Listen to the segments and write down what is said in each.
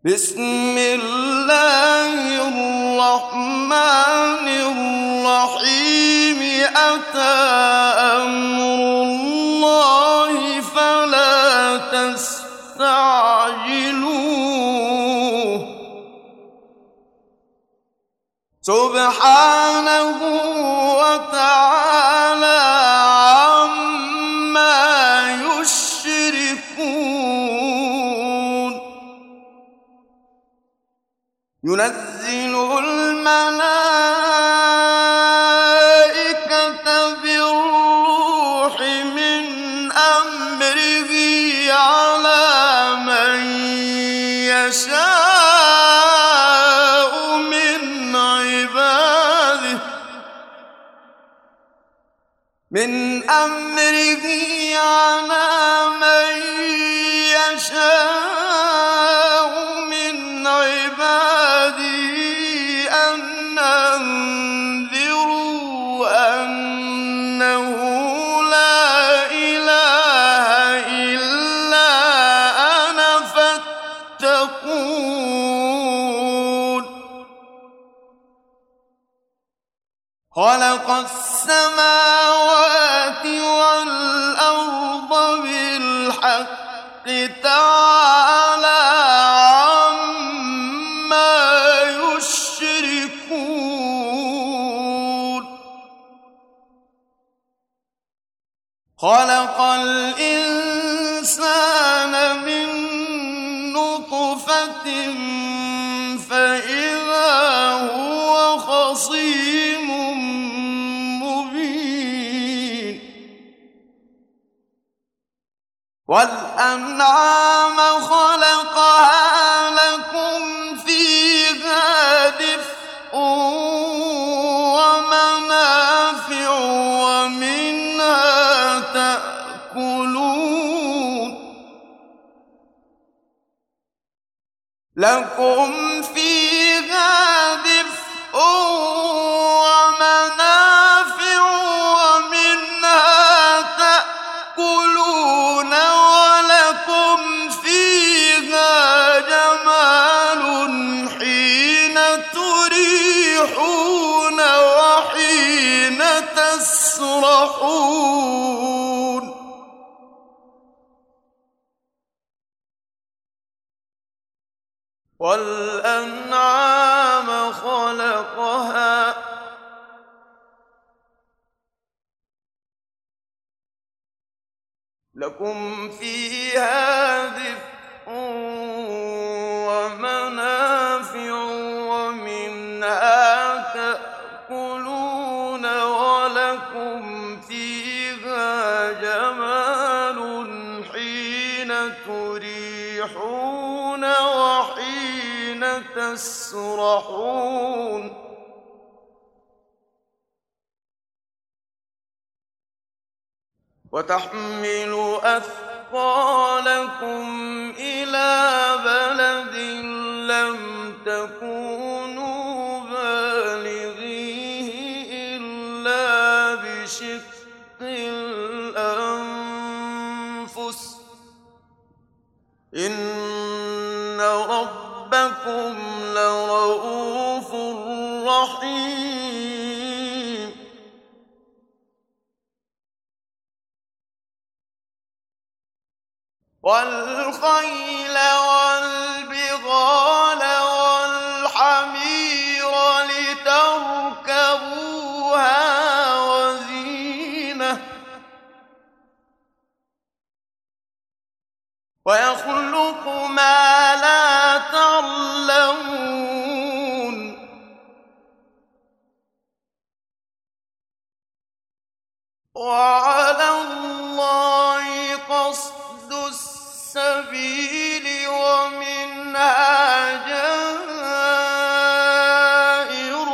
بسم الله الرحمن الرحيم أتى أمر الله فلا تستعجلوه سبحانه وتعالى عما يشركون ينزل الملائكة بالروح من أمره على من يشاء من عباده أن أنذروا أنه لا إله إلا أنا فاتقون خلق السماوات والأرض بالحق تعالى عما يشركون خلق الإنسان من نطفة فإذا هو خصيم مبين والأنعام خلقها لكم فيها دفء ومنافع ومنها تأكلون لكم فيها دفء ومنافع ومنها تأكلون ولكم فيها جمال حين تريحون وحين تسرحون والأنعام خلقها لكم فيها دفء ومنافع ومنها تأكلون ولكم فيها جمال حين تريحون وحين تسرحون وتحمل أثقالكم إلى بلد لم تكونوا بالغيه إلا بشق الأنفس إن ربكم لرؤوف رحيم والخيل والبغال والحمير لتركبوها وزينة ويخلق ما لا تعلمون وعلى الله قصد السبيل ومنها جائر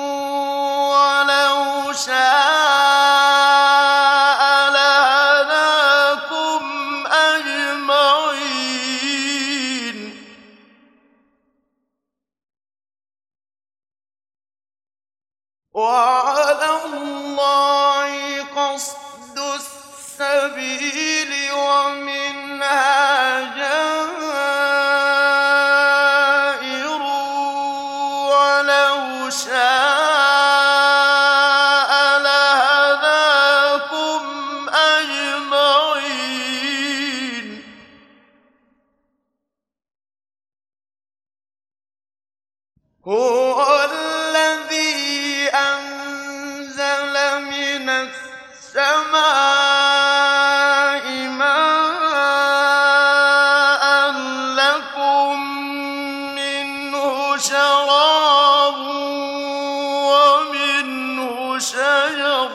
ولو شاء لهداكم أجمعين وعلى الله قصد السبيل ومنها جائر شاء لهداكم أجمعين. هو الذي أنزل من السماء ماء لكم منه شراب ومنه شجر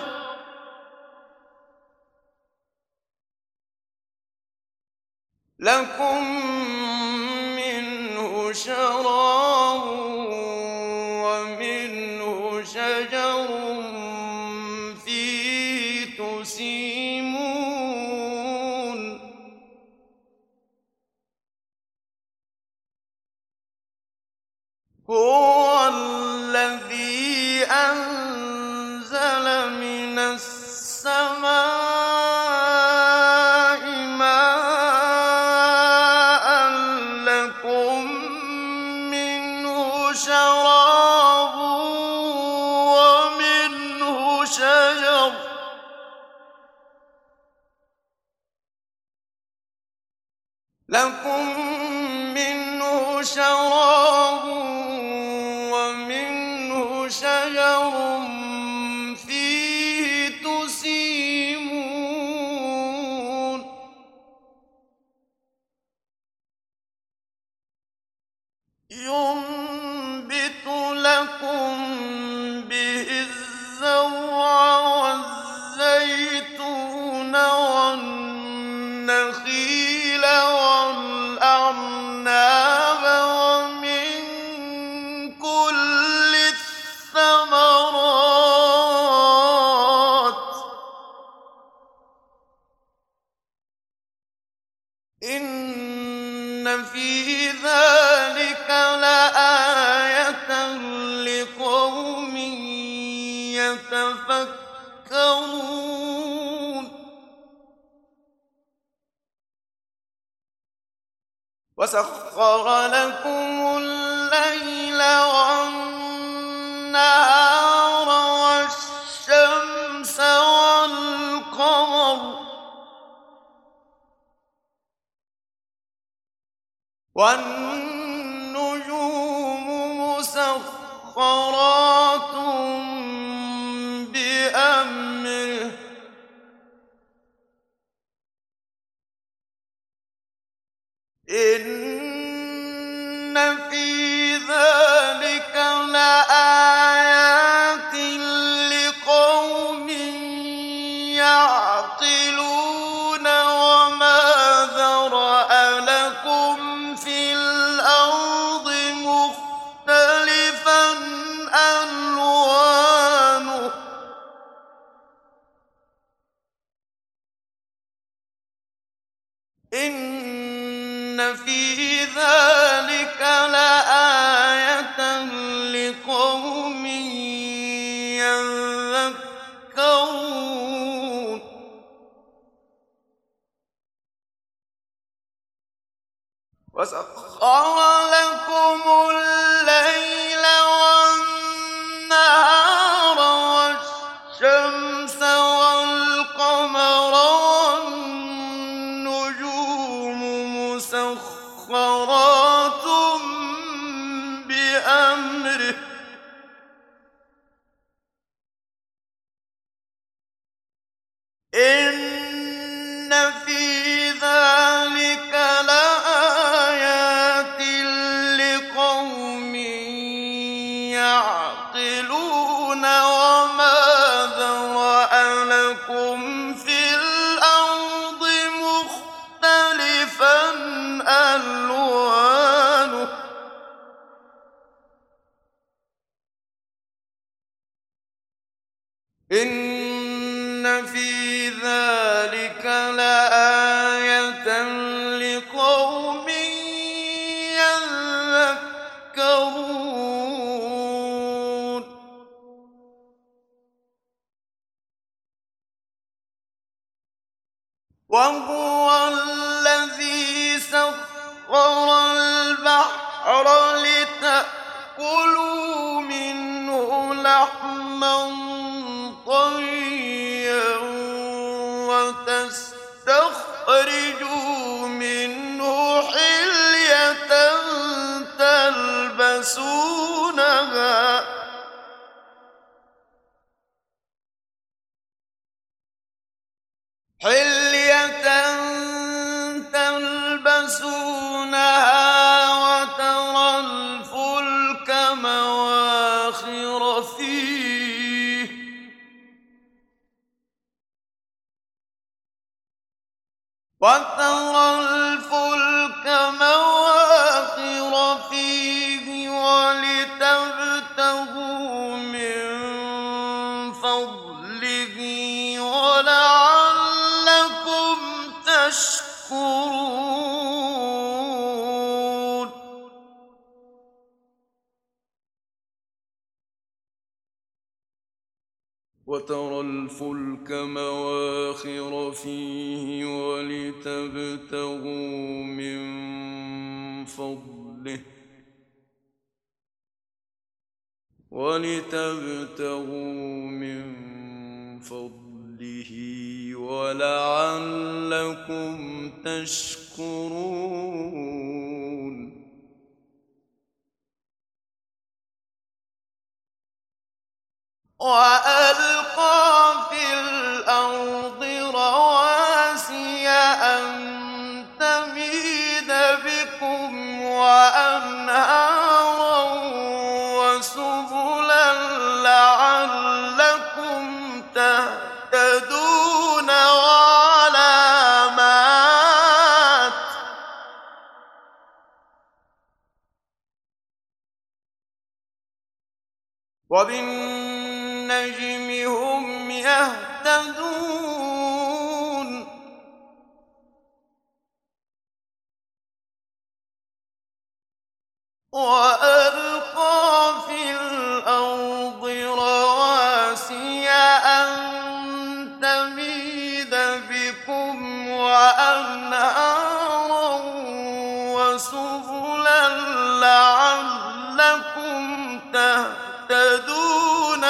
فيه تسيمون. هو الذي أنزل من السماء ماء لكم منه شراب ومنه شجر فيه تسيمون. ينبت لكم به الزرع والزيتون والنخيل والأعناب ومن كل الثمرات إن في ذلك لآية لقوم يتفكرون. وسخر لكم الليل والنهار والشمس والقمر والنجوم مسخرات بأمره إن في ذلك لآيات لقوم يعقلون. وما ذرأ لكم في الأرض مختلفا ألوانه إن في ذلك لآية لقوم يذكرون. وسخر لكم الليل والنهار والشمس والقمر والنجوم مسخرات بأمره إن في ذلك لآيات لقوم يعقلون. وما ذرأ لكم في الأرض مختلفا ألوانه إن في ذلك لآية لقوم يذكرون. وهو الذي سخر البحر لتأكلوا كُلُوا مِنْهُ لَحْمًا طَرِيًّا وَتَسْتَخْرِجُوا مِنْهُ حِلْيَةً تَلْبَسُونَهَا وَتَرَى الْفُلْكَ مَوَاخِرَ فِيهِ وَلِتَبْتَغُوا مِن فَضْلِهِ وَلَعَلَّكُمْ تَشْكُرُونَ وَتَرَى الْفُلْكَ مَوَاخِرَ فِيهِ وَلِتَبْتَغُوا مِن فَضْلِهِ وَلَعَلَّكُمْ تَشْكُرُونَ وَأَلْقَىٰ فِي الْأَرْضِ رَوَاسِيَ أَن تَمِيدَ بِكُمْ وَأَنْهَارًا وَسُبُلًا لَّعَلَّكُمْ تَهْتَدُونَ وَعَلَامَاتٍ ۚ وَبِالنَّجْمِ هُمْ يَهْتَدُونَ وَأَلْقَىٰ فِي الْأَرْضِ رَوَاسِيَ أَن تَمِيدَ بِكُمْ وَأَنْهَارًا وَسُبُلًا لَّعَلَّكُمْ تَهْتَدُونَ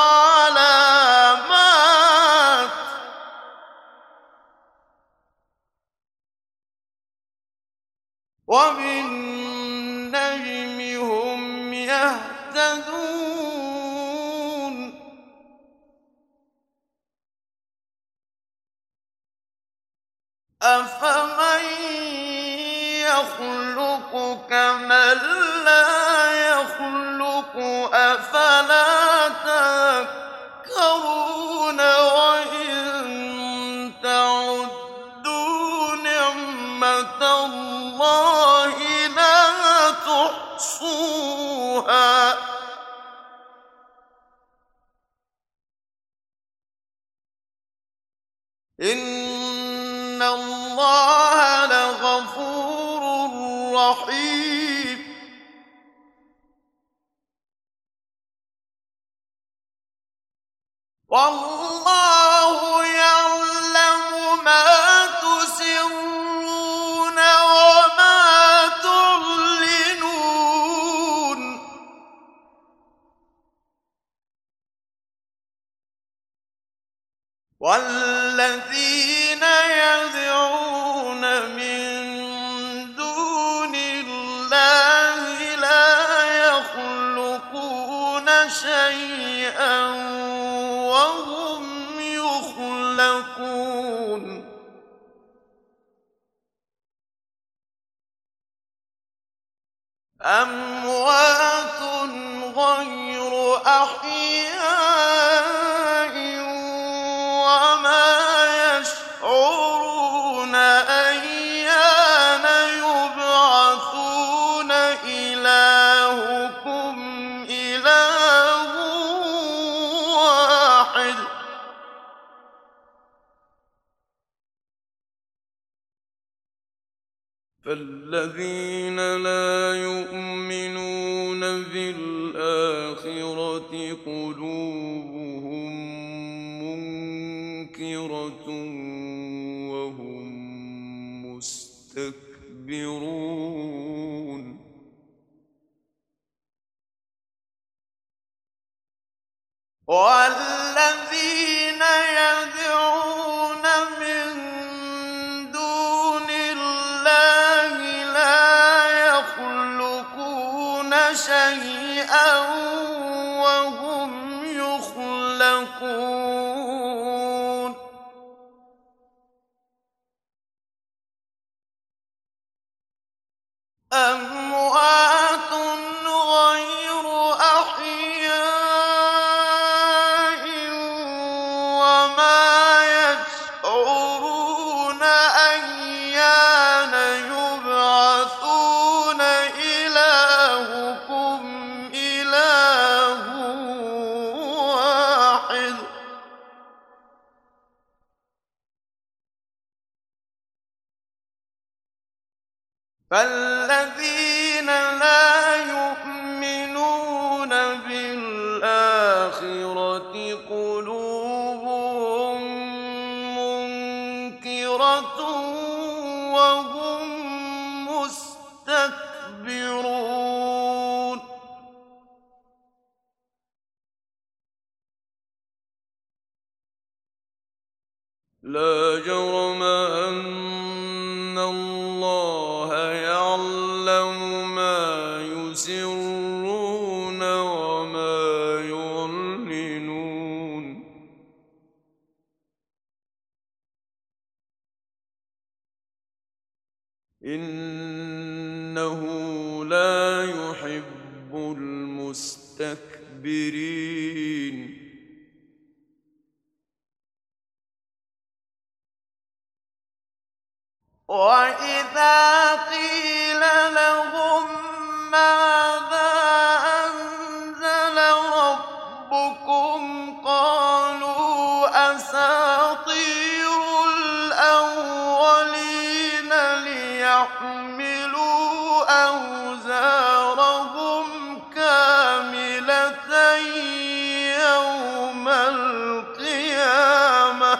وَعَلَامَاتٍ ۚ وَبِالنَّجْمِ هُمْ يَهْتَدُونَ أَفَمَن يَخْلُقُ كَمَن لَّا يَخْلُقُ ۗ أَفَلَا تَذَكَّرُونَ وَإِن تَعُدُّوا نِعْمَةَ اللَّهِ لَا تُحْصُوهَا ۗ إِنَّ اللَّهَ لَغَفُورٌ رَّحِيمٌ وَاللَّهُ يَعْلَمُ مَا تُسِرُّونَ وَمَا تُعْلِنُونَ وَالَّذِينَ يَدْعُونَ مِن دُونِ اللَّهِ لَا يَخْلُقُونَ شَيْئًا وَهُمْ يُخْلَقُونَ أَمْوَاتٌ غَيْرُ أَحْيَاءٍ وَمَا يَشْعُرُونَ أَيَّانَ يُبْعَثُونَ إِلَٰهُكُمْ إِلَٰهٌ وَاحِدٌ ۚ فَالَّذِينَ لَا يُؤْمِنُونَ بِالْآخِرَةِ قُلُوبُهُم مُّنكِرَةٌ وَهُم مُّسْتَكْبِرُونَ والذين يدعون من دون الله لا يخلقون شيئا وهم يخلقون أموات غير أحياء وما يشعرون أيان يبعثون إلهكم إله واحد فالذين لا يؤمنون بالآخرة قلوبهم منكرة وهم مستكبرون لا جرم أن الله يعلم ما يسرون وما يعلنون إنه لا يحب المستكبرين وإذا قيل لهم ماذا أنزل ربكم قالوا أساطير الأولين ليحملوا أوزارهم كاملة يوم القيامة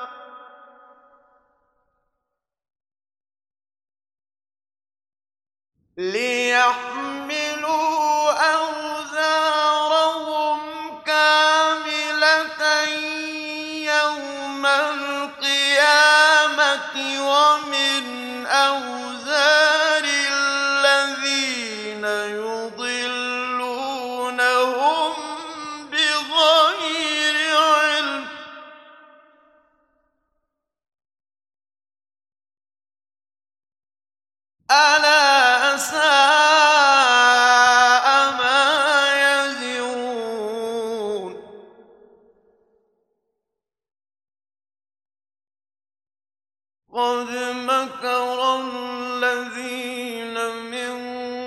ومن أوزار الذين يضلونهم بغير علم ألا ساء ما يزرون قد مكر الذين من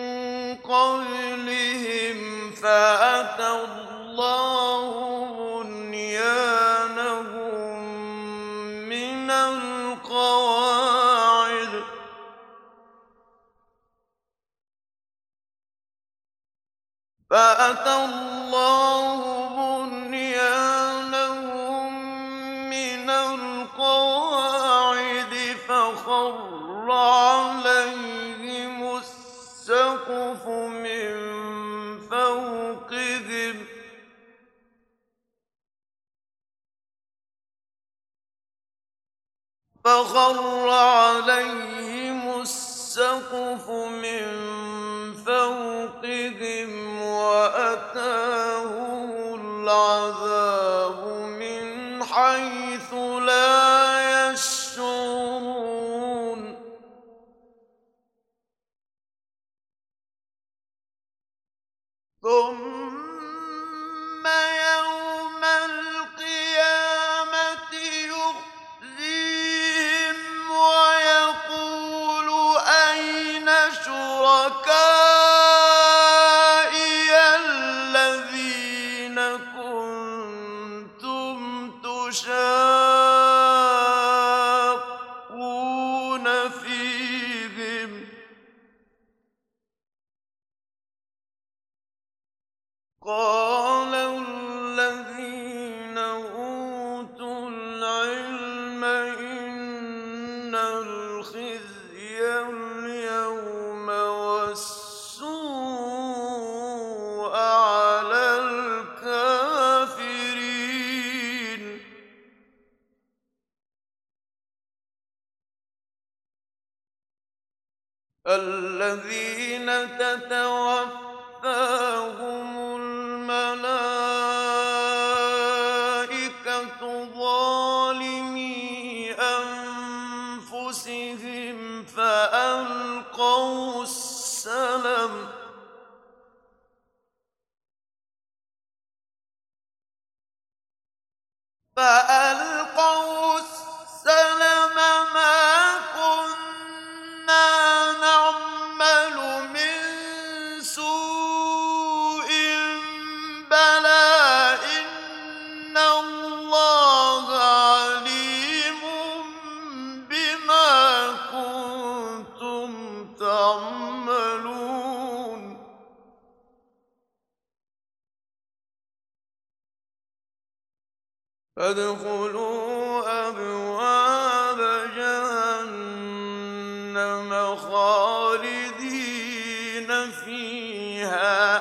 قبلهم فأتى الله بنيانهم من القواعد فخر عليهم السقف من فوقهم وأتاهم العذاب من حيث لا يشعرون ثم يوم القيامة يخزيهم ويقول أين شركائي الذين كنتم تشاقون فيهم قال الذين أوتوا العلم إن الخزي اليوم والسوء على الكافرين الَّذِينَ تَتَوَفَّاهُمُ الْمَلَائِكَةُ ظَالِمِي أَنفُسِهِمْ فَأَلْقَوْا السَّلَمَ مَا كُنَّا نَعْمَلُ مِن سُوءٍ بَلَىٰ إِنَّ اللَّهَ عَلِيمٌ بِمَا كُنتُمْ تَعْمَلُونَ فَادْخُلُوا أَبْوَابَ جَهَنَّمَ خَالِدِينَ فِيهَا ۖ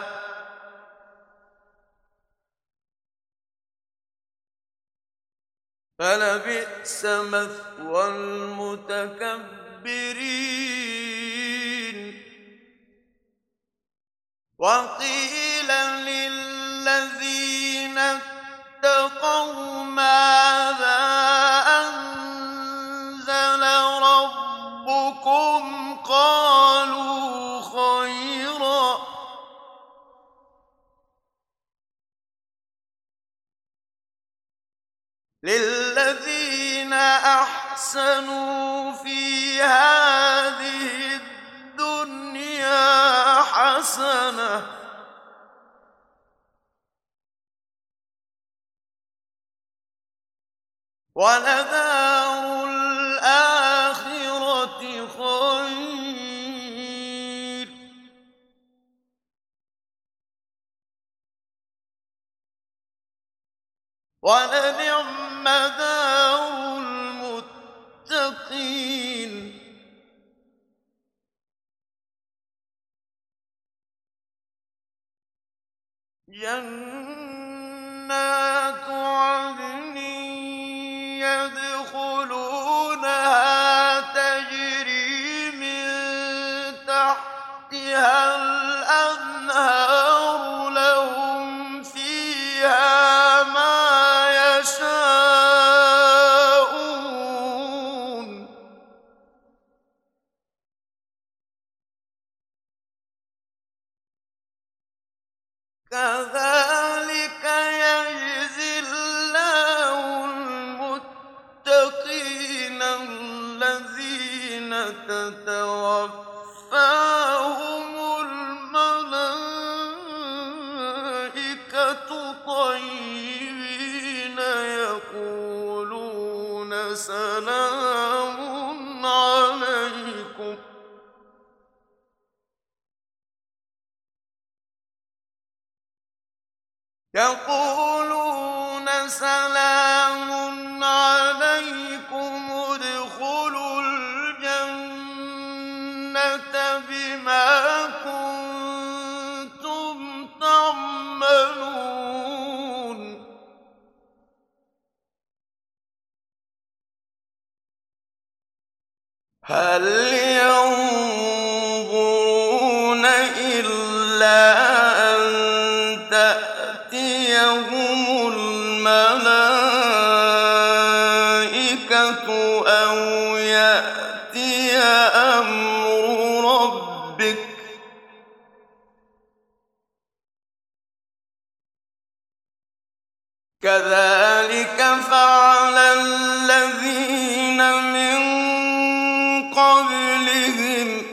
فَلَبِئْسَ مَثْوَى الْمُتَكَبِّرِينَ وَقِيلَ لِلَّذِينَ اتَّقَوْا مَاذَا أَنزَلَ رَبُّكُمْ قَالُوا خَيْرًا ۗ لِلَّذِينَ أَحْسَنُوا فِي هَٰذِهِ الدُّنْيَا حَسَنَةٌ ۗ وَلَدَارُ الْآخِرَةِ خَيْرٌ ۚ وَلَنِعْمَ دَارُ الْمُتَّقِينَ جَنَّاتُ عَدْنٍ يَدْخُلُونَهَا تَجْرِي مِن تَحْتِهَا الْأَنْهَارُ لَهُمْ فِيهَا مَا يَشَاءُونَ ۚ كَذَٰلِكَ يَجْزِي اللَّهُ الْمُتَّقِينَ الَّذِينَ تَتَوَفَّاهُمُ الْمَلَائِكَةُ طَيِّبِينَ يَقُولُونَ سَلَامٌ عَلَيْكُمْ ادْخُلُوا الْجَنَّةَ بِمَا كُنتُمْ تَعْمَلُونَ هَلْ يَنظُرُونَ إِلَّا أَن تَأْتِيَهُمُ الْمَلَائِكَةُ أَوْ يَأْتِيَ أَمْرُ رَبِّكَ ۚ كَذَٰلِكَ فَعَلَ الَّذِينَ مِن قَبْلِهِمْ ۚ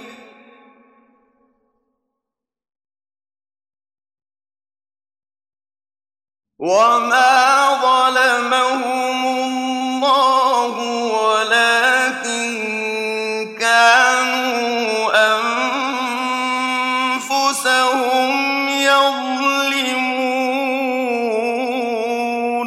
وَمَا ظَلَمَهُمُ اللَّهُ وَلَٰكِن كَانُوا أَنفُسَهُمْ يَظْلِمُونَ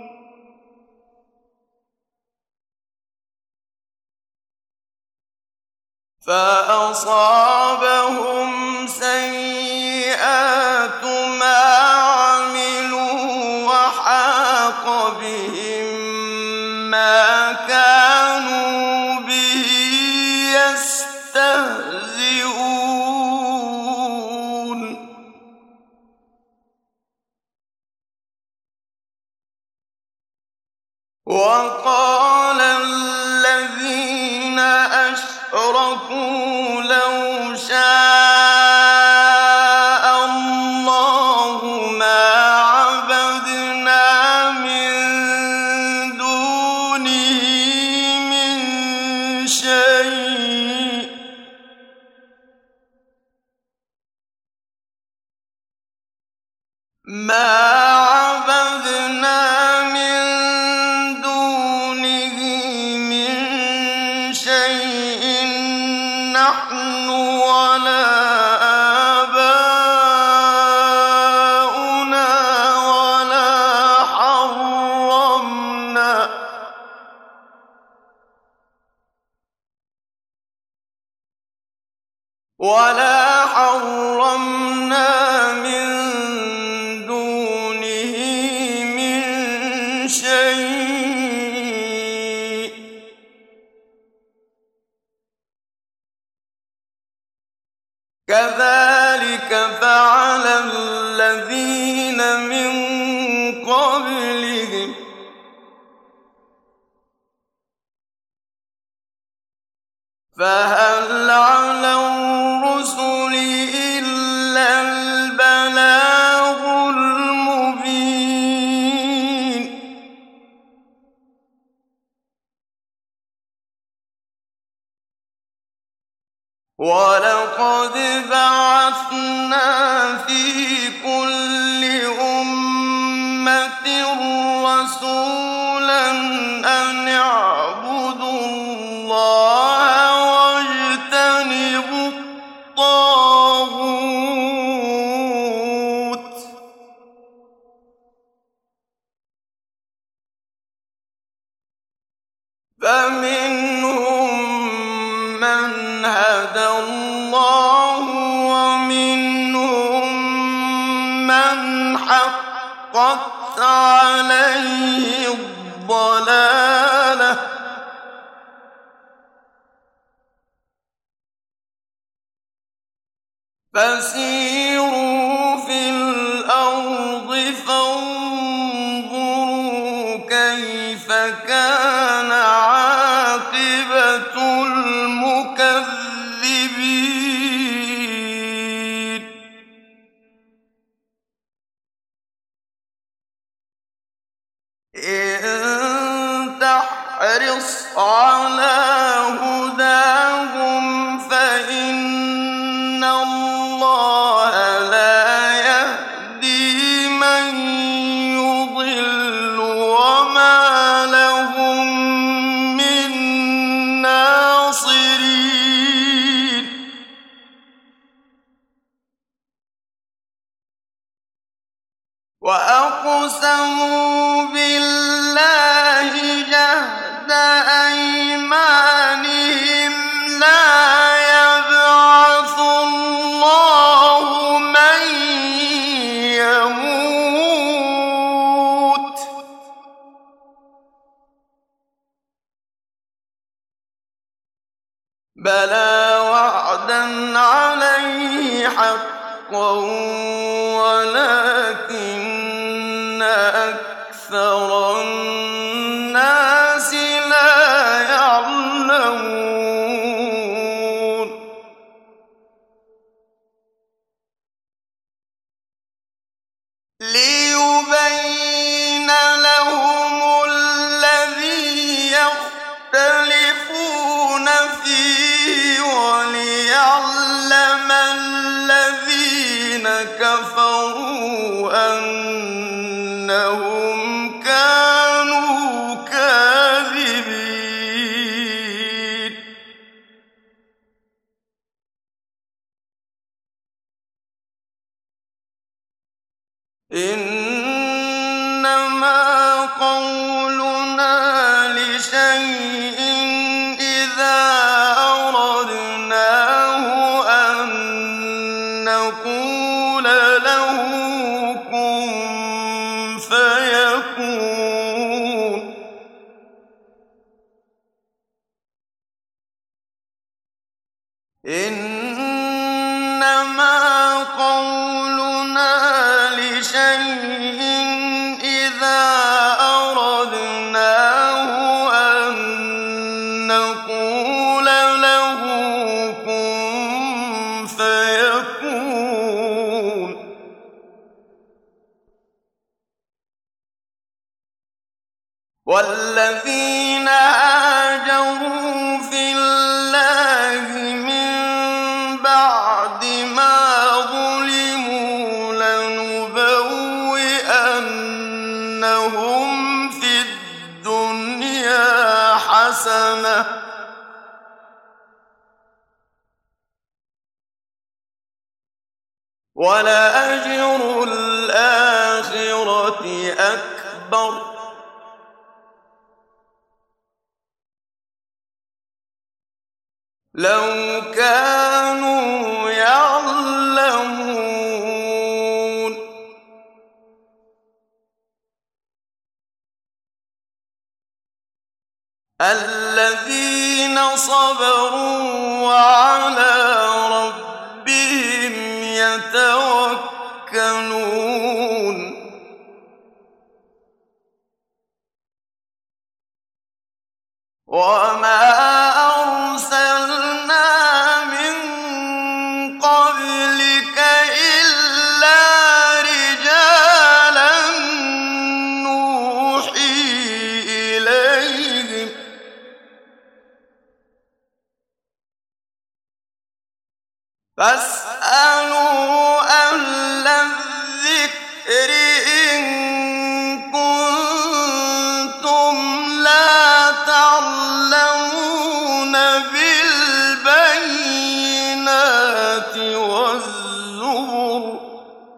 فَأَصَابَهُمْ سَيِّئَاتُ مَا عَمِلُوا وَحَاقَ بِهِم مَّا كَانُوا بِهِ يَسْتَهْزِئُونَ وقال الذين أشركوا لو شاء الله ما عبدنا من دونه من شيء نحن ولا آباؤنا ولا حرمنا من دونه من شيء كذلك فعل الذين من قبلهم فهل على الرسل إلا البلاغ المبين ولقد بعثنا في كل أمة رسولا أن اعبدوا الله واجتنبوا الطاغوت فمنهم من هدى الله ومنهم من حقت عليه الضلالة فسيروا في الأرض فانظروا كيف كان عاقبة المكذبين إن تحرص على هداهم فإن الله لا يهدي من يضل وما لهم من ناصرين وأقسموا بالله جهد أيمانهم لا يبعث الله من يموت بلى وعدا عليه حقا ولكن أكثر الناس لا يعلمون ليبين لهم الذي يختلفون فيه وليعلم الذين كفروا أنهم كانوا كاذبين إنما قولنا لشيء إذا أردناه أن نقول له كن فيكون إنما قولنا لشيء إذا أردناه والذين هاجروا في الله من بعد ما ظلموا لنبوئنهم في الدنيا حسنة ولأجر الآخرة أكبر لو كانوا يعلمون الذين صبروا وعلى ربهم يتوكلون وما أرسلنا من قبلك إلا رجالا نوحي إليهم فاسألوا أهل الذكر إن كنتم لا تعلمون بالبينات والزبر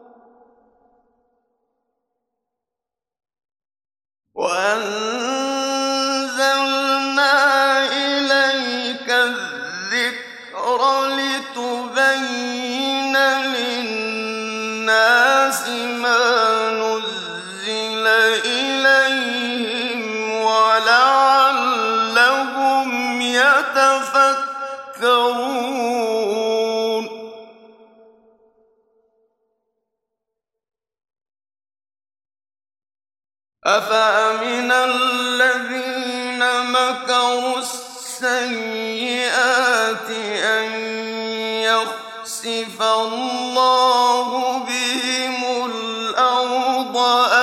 وأنزلنا إليك الذكر لتبين للناس ما نزل إليهم ولعلهم يتفكرون أفأمن الذين مكروا السيئات أن يخسف الله بهم الأرض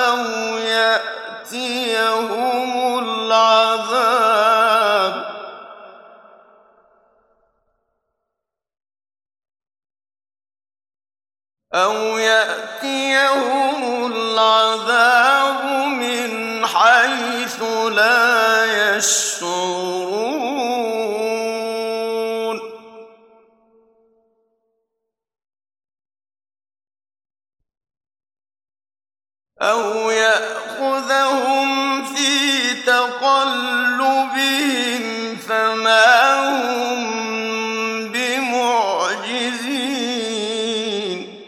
أو يأتيهم العذاب من حيث لا يشعرون أو يأخذهم في تقلبهم فما هم بمعجزين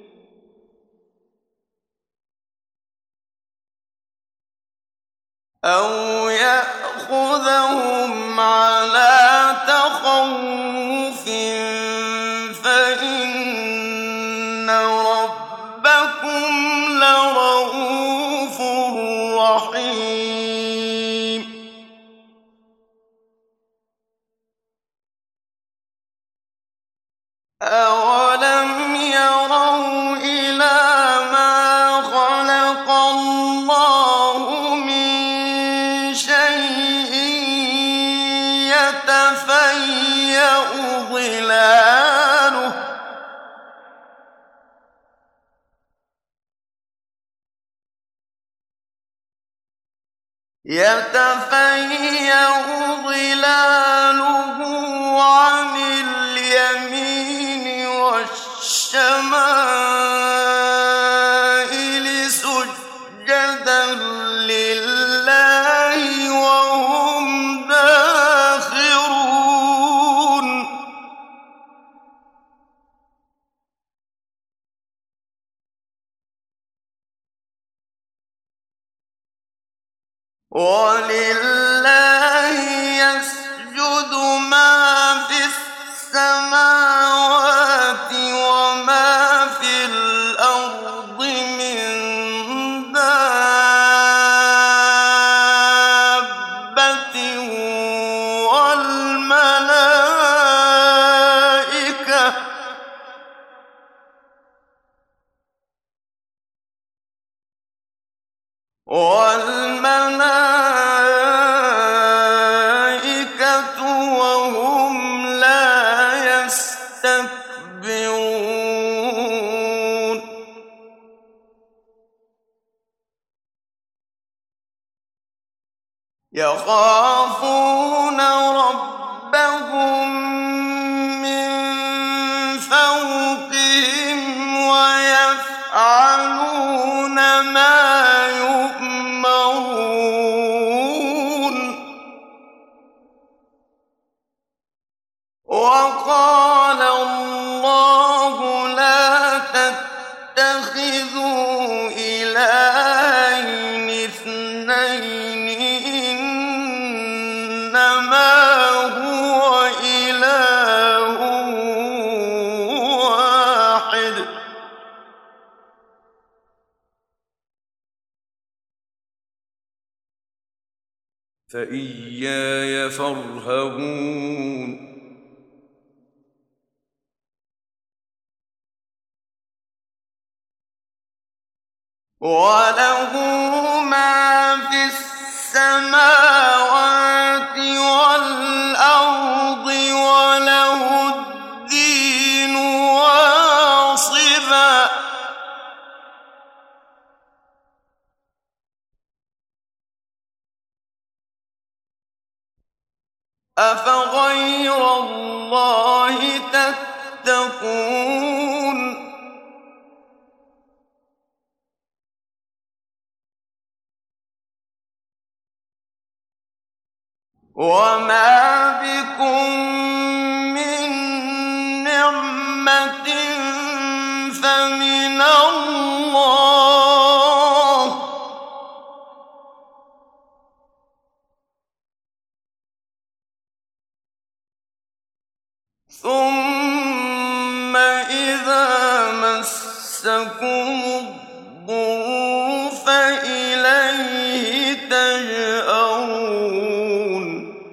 أو يأخذهم على تخوف فإن ربكم لرءوف رحيم أولم يروا إلى ما خلق الله من شيء يتفيأ ظلاله عن اليمين والشمائل سجدا لله وهم داخرون ولله يسجد ما في السماوات وما في الأرض من دابة والملائكة يخافون ربهم من فوقهم ويفعلون ما يؤمرون وقال الله لا تتخذوا إلهين اثنين إنما هو إله واحد فإياي فارهبون وله ما في السماوات والأرض وله الدين واصبا أفغير الله تتقون وما بكم من نعمة فمن الله ثم إذا مسكم الضر فإليه تجأرون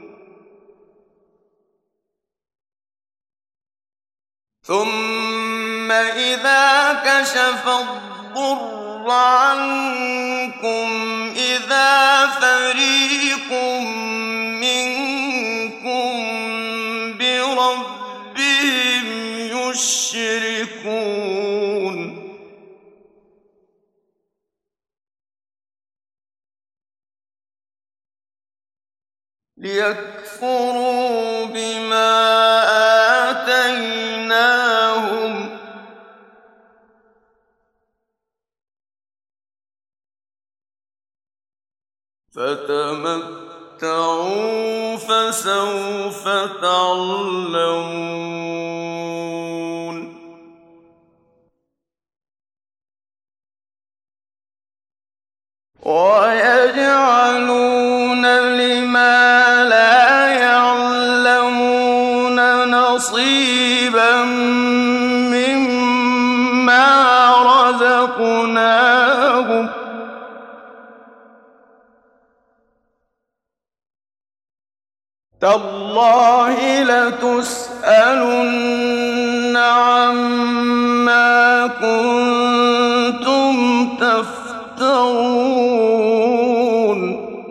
ثم إذا كشف الضر عنكم إذا فريق منكم بربهم يشركون ليكفروا بما آتيناهم فتمتعوا فسوف تعلمون ويجعلون لما لا يعلمون نصيبا مما رزقناهم تالله لتسألن عما كنتم تفترون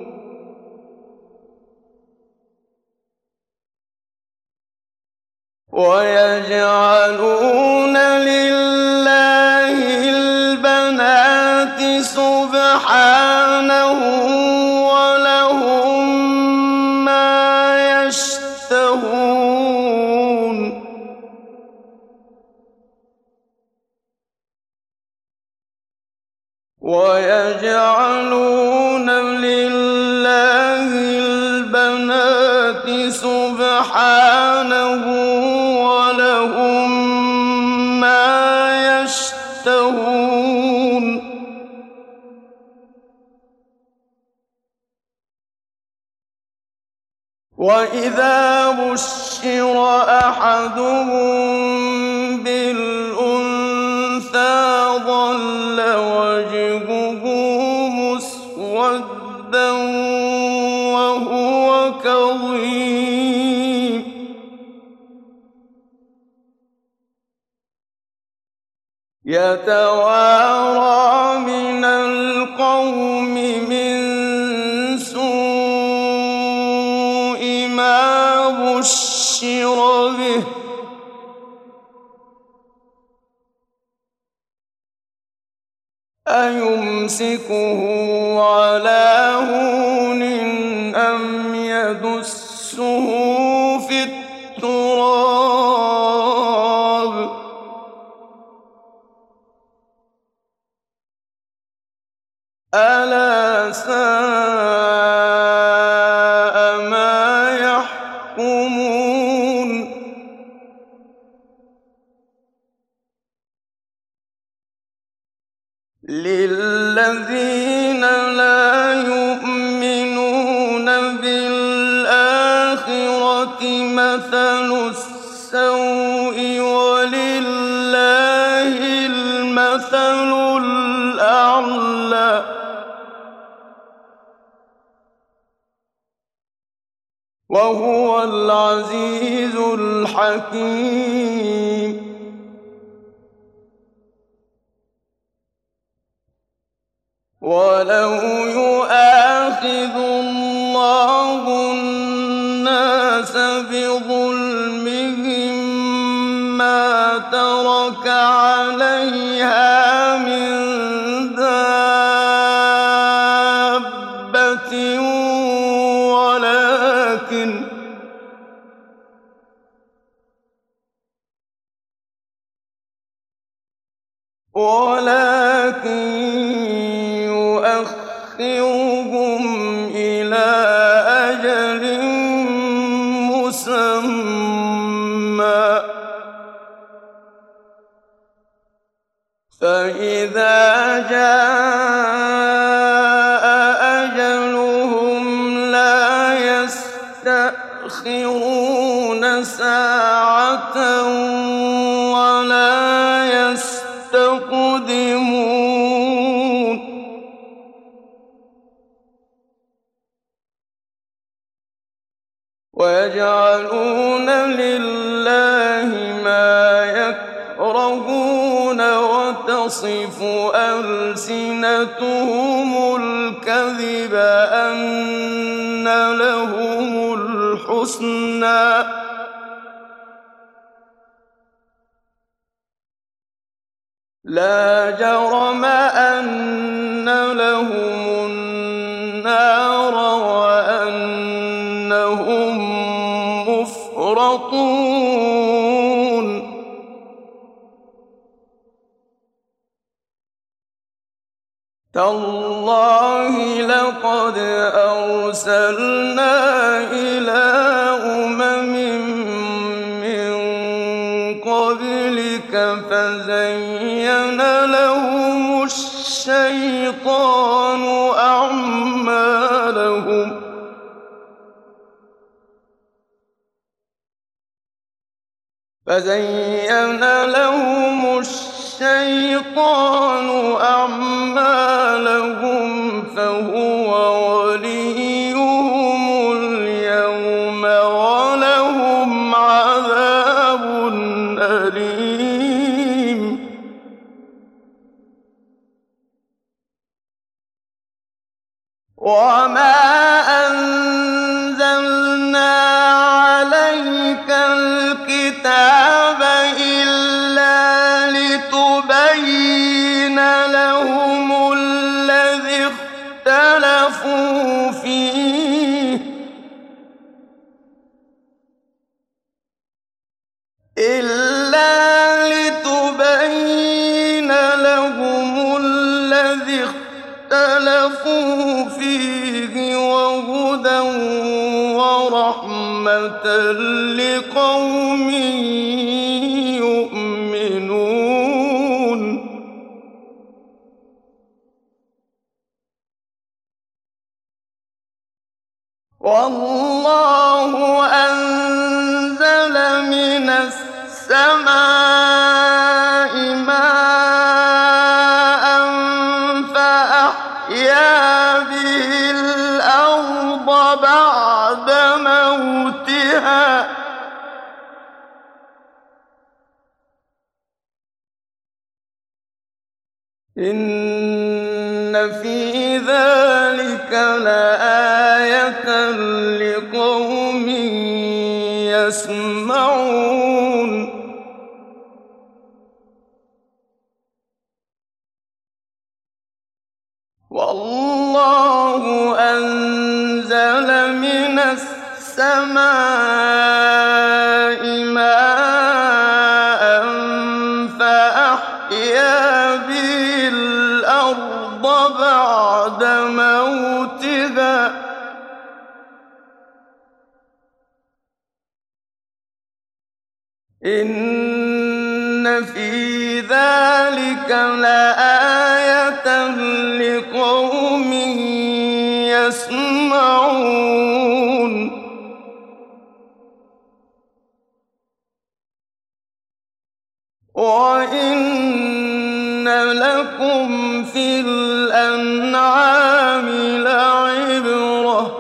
ويجعلون لله البنات سبحانه ولهم ما يشتهون ويجعلون لله البنات سبحانه ولهم ما يشتهون وإذا بشر أحدهم بالأنثى ظل وجهه مسودا وهو كظيم يتوارى من القوم من سوء ما بشر به أيمسكه على هون أم يدسه في التراب ألا ساء ما يحكمون للذين لا يؤمنون بالآخرة مثل السوء ولله المثل الأعلى وهو العزيز الحكيم ولو يؤاخذ الله الناس بظلمهم ما ترك عليها من دابة ولكن يؤخرهم إلى أجل مسمى فإذا جاء أجلهم لا يستأخرون ساعة ولا يستقدمون ويجعلون لله ما يكرهون وتصف ألسنتهم الكذب أن لهم الحسنى لا جرم أن لهم النار وأنهم مفرطون تالله لقد أرسلنا إلى أمم من قبلك فزين لهم الشيطان أعمالهم فهو وليهم اليوم ولهم عذاب أليم وما أنزلنا عليك الكتاب إلا لتبين لهم الذي اختلفوا فيه وهدى ورحمة لقوم يؤمنون والله أنزل من السماء ماء فأحيا به الأرض بعد موتها إن في ذلك لآية لقوم يسمعون والله أنزل من السماء ماء فأحيا به الأرض بعد موتها إن في ذلك لآية لقوم يسمعون وإن لكم في الأنعام لعبرة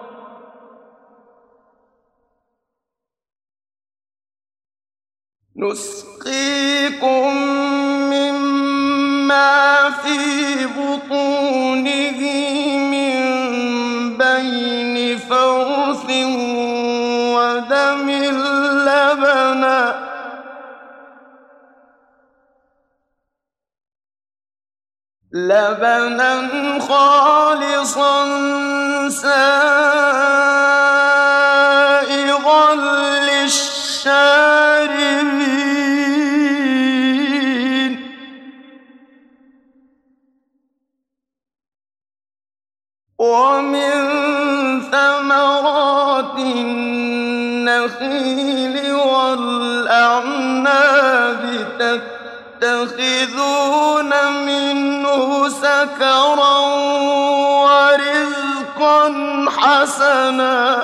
نسقيكم مما في بطونه من بين فرث ودم لبنا خالصا سائغا للشاربين ومن ثمرات النخيل والأعناب تتخذون منه سكرا ورزقا حسنا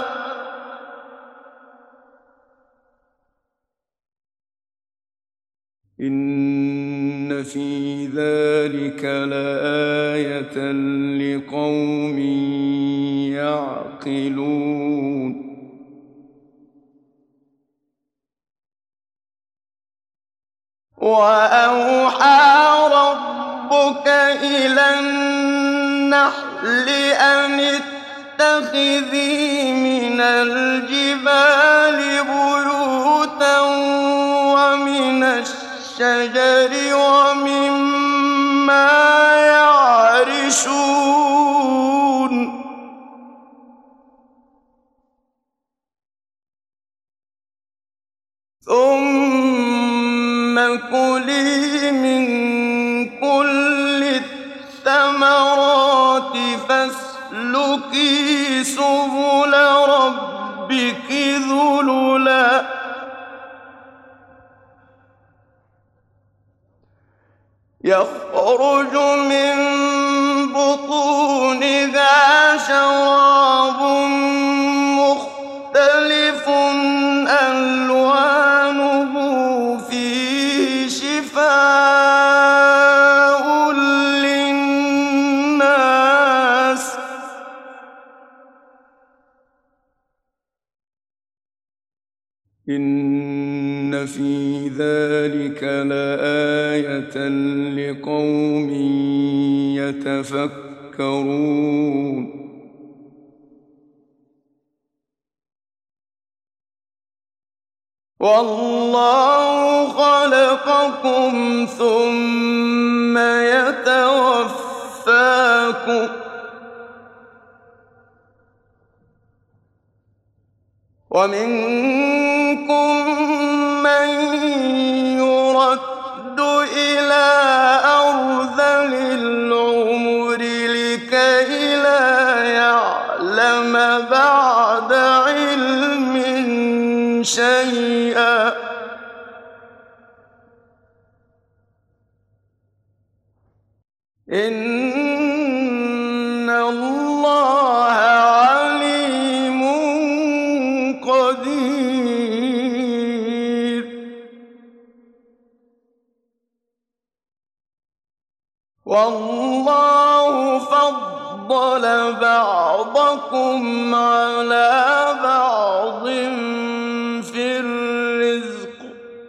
إن في ذلك لآية لقوم يعقلون وأوحى ربك إلى النحل أن اتخذي من الجبال بيوتا ومن الشجر ومما يعرشون ثم كلي من كل الثمرات فاسلكي سبل ربك ذللا يخرج من بطونها شراب مختلف ألوانه فيه شفاء للناس إن في ذلك لآية لقوم يتفكرون والله خلقكم ثم يتوفاكم ومنكم من يرد إلى أرذل العمر لكي لا يعلم بعد علم شيئا إن الله عليم قدير والله فضل بعضكم على بعض في الرزق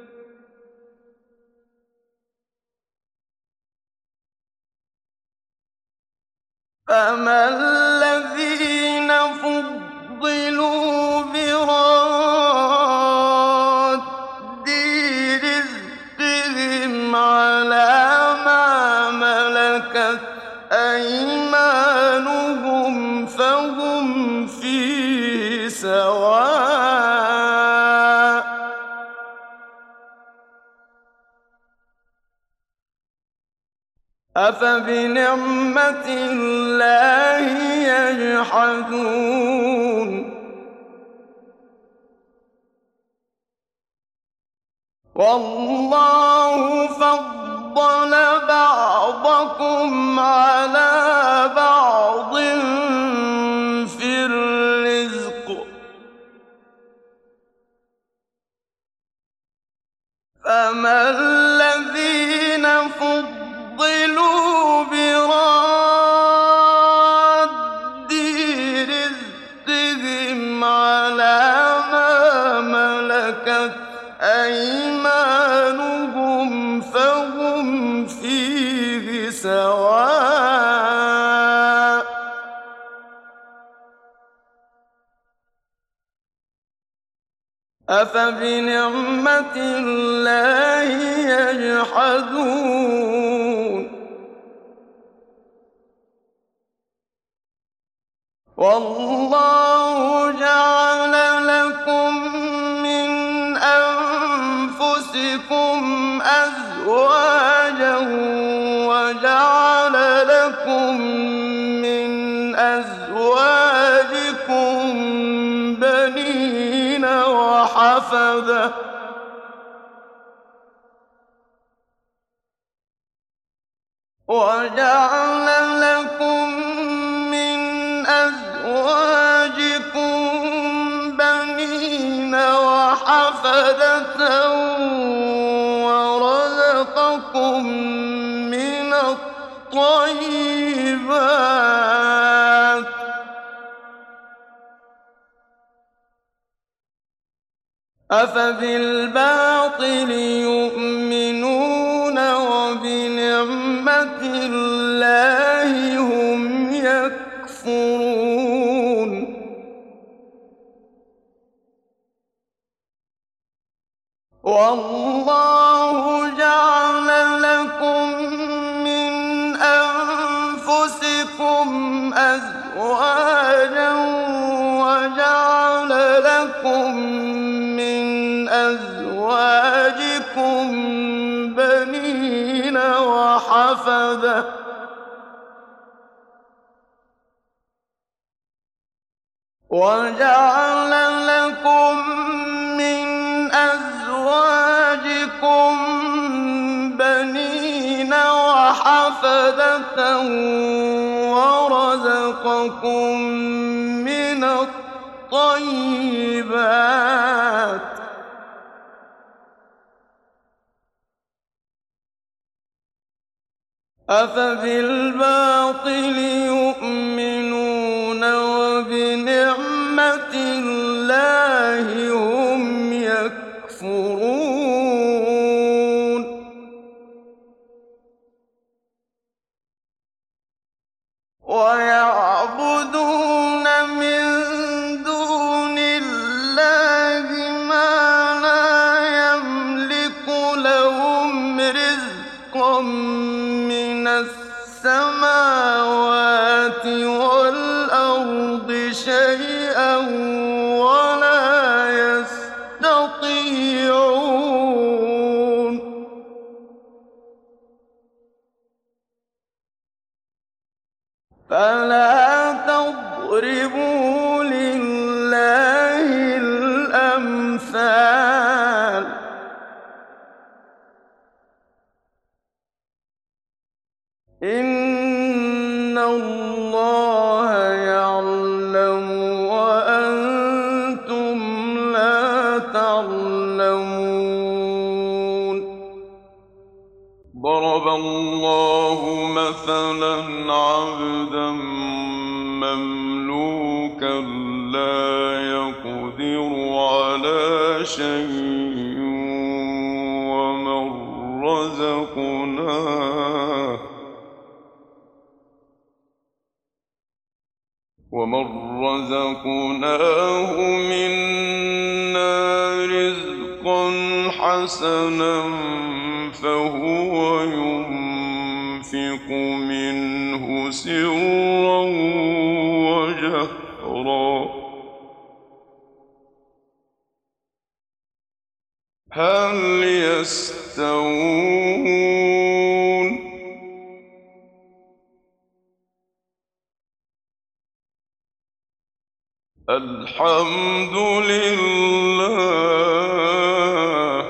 فما الذين فضلوا براد رزقهم على ما ملكت أيمانهم أفبنعمة الله يجحدون والله فضل بعضكم على بعض في الرزق فما الذين فضلوا براد رزقهم على ما ملكت أيمانهم فهم فيه سواء أفبنعمة الله يجحدون والله جعل لكم من أنفسكم أزواجا وجعل لكم من أزواجكم بنين وحفدة وجعل لكم من أزواجكم بنين وحفدة ورزقكم من الطيبات أفبالباطل يؤمنون وبنعمة الله هم يكفرون والله جعل لكم من أنفسكم أزواجا وجعل لكم من أزواجكم بنين وحفدة وجعل لكم من أزواجكم بنين وحفدة ورزقكم من الطيبات أفبالباطل يؤمنون وبنعمة الله هم يكفرون ويعبدون من دون الله ما لا يملك لهم رزقا من السماوات والأرض شيئا ولا يستطيعون فلا تضربوا لله الأمثال إن الله يعلم وأنتم لا تعلمون ضرب الله مثلا عبدا مملوكا لا يقدر على شيء ومن رزقناه منا رزقا حسنا فهو ينفق منه سرا وجهرا هل يستوون الحمد لله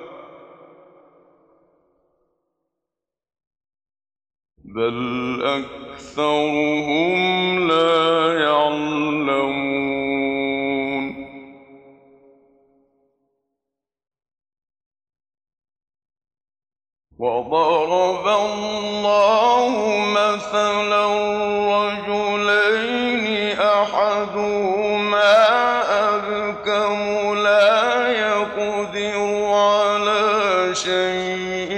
بل أكثرهم لا يعلمون وضرب الله مثلا رجلين أحدهما أبكم لا يقدر على شيء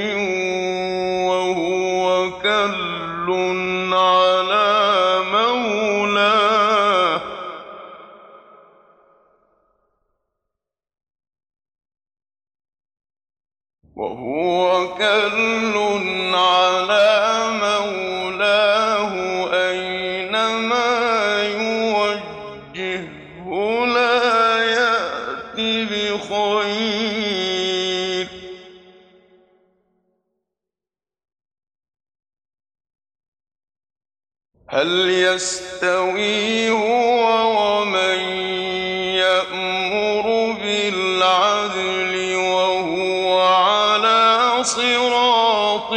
وهو كل على مولاه أينما يوجهه لا يأت بخير هل يستوي هو ومن يأمر بالعدل وهو على صراط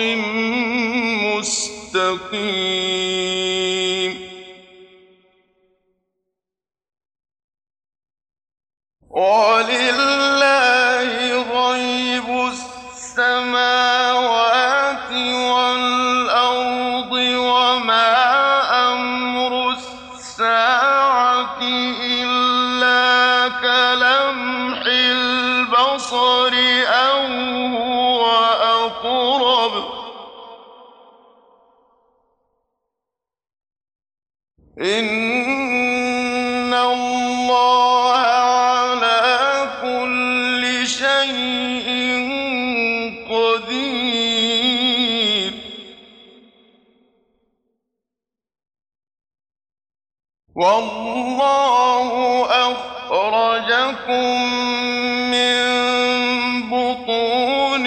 مستقيم ولله غيب السماوات والأرض وما أمر الساعة إلا كلمح البصر أو هو أقرب إن الله على كل شيء قدير والله أخرجكم من بطون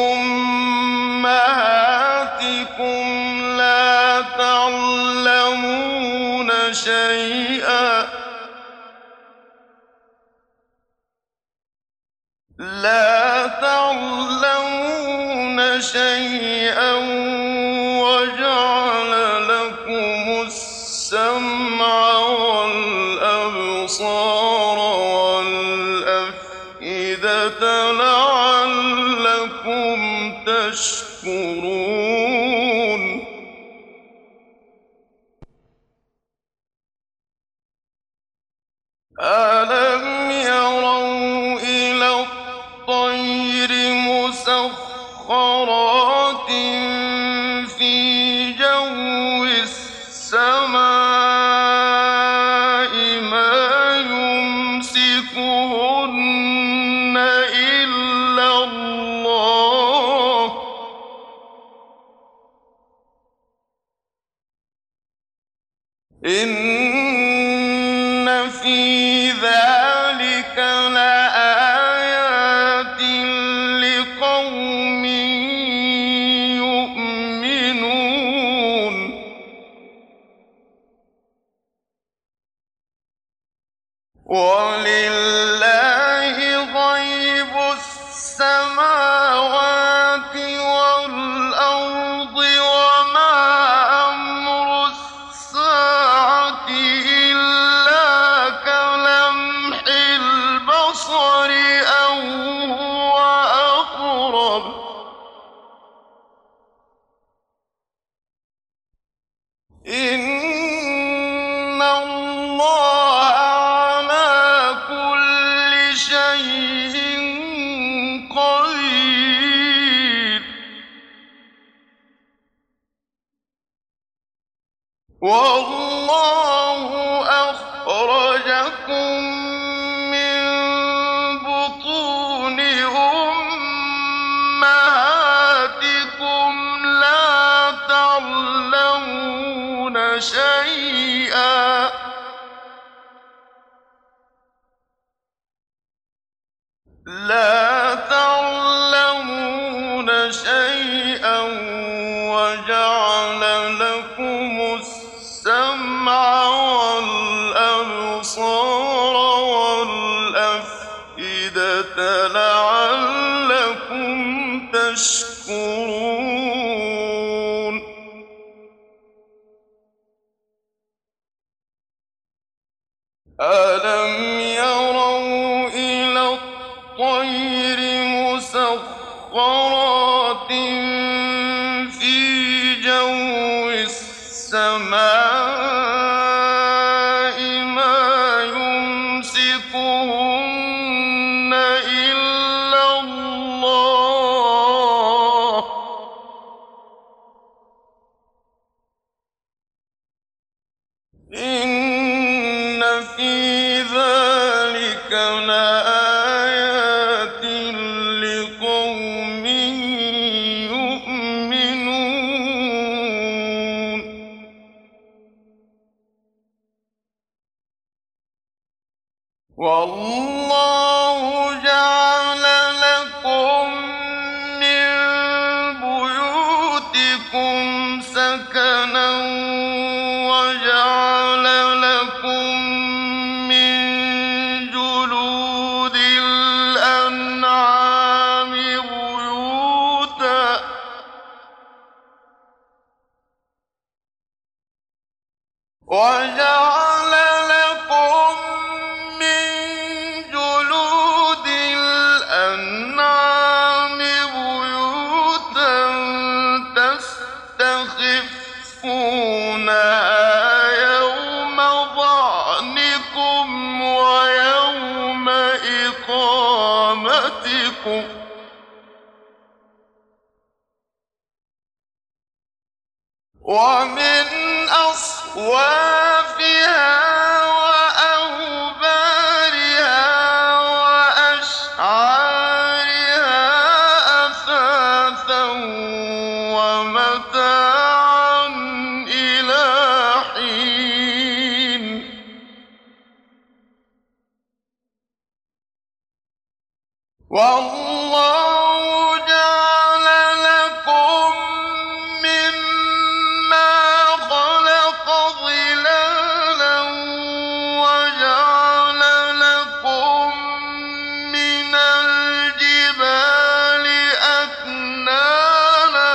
أمهاتكم لا تعلمون شيئا وجعل لكم السمع والأبصار والأفئدة لعلكم تشكرون ألم يروا إلى الطير مسخرات في جو السماء ما يمسكهن إلا الله إن في ذلك لآيات لقوم يؤمنون ولله غيب السماوات والأرض وما أمر الساعة إلا كلمح البصر أو هو أقرب إن الله على كل شيء قدير والله أخرجكم من بطون أمهاتكم لا تعلمون شيئا وجعل لكم السمع والأبصار أَلَمْ يَرَوْا إِلَى الطَّيْرِ مُسَخَّرَاتٍ فِي جَوِّ السَّمَاءِ مَا يُمْسِكُهُنَّ إِلَّا اللَّهُ ۗ إِنَّ فِي ذَٰلِكَ لَآيَاتٍ لِّقَوْمٍ يُؤْمِنُونَ. وَاللَّهُ جَعَلَ لَكُم مِّن بُيُوتِكُمْ سَكَنًا وَجَعَلَ لَكُم مِّن جُلُودِ الْأَنْعَامِ بُيُوتًا تَسْتَخِفُّونَهَا يَوْمَ ظَعْنِكُمْ وَيَوْمَ إِقَامَتِكُمْ ۖ وَمِنْ أَصْوَافِهَا وَأَوْبَارِهَا وَأَشْعَارِهَا أَثَاثًا وَمَتَاعًا إِلَىٰ حِينٍ. وَاللَّهُ جَعَلَ لَكُم مِّمَّا خَلَقَ ظِلَالًا وَجَعَلَ لَكُم مِّنَ الْجِبَالِ أَكْنَانًا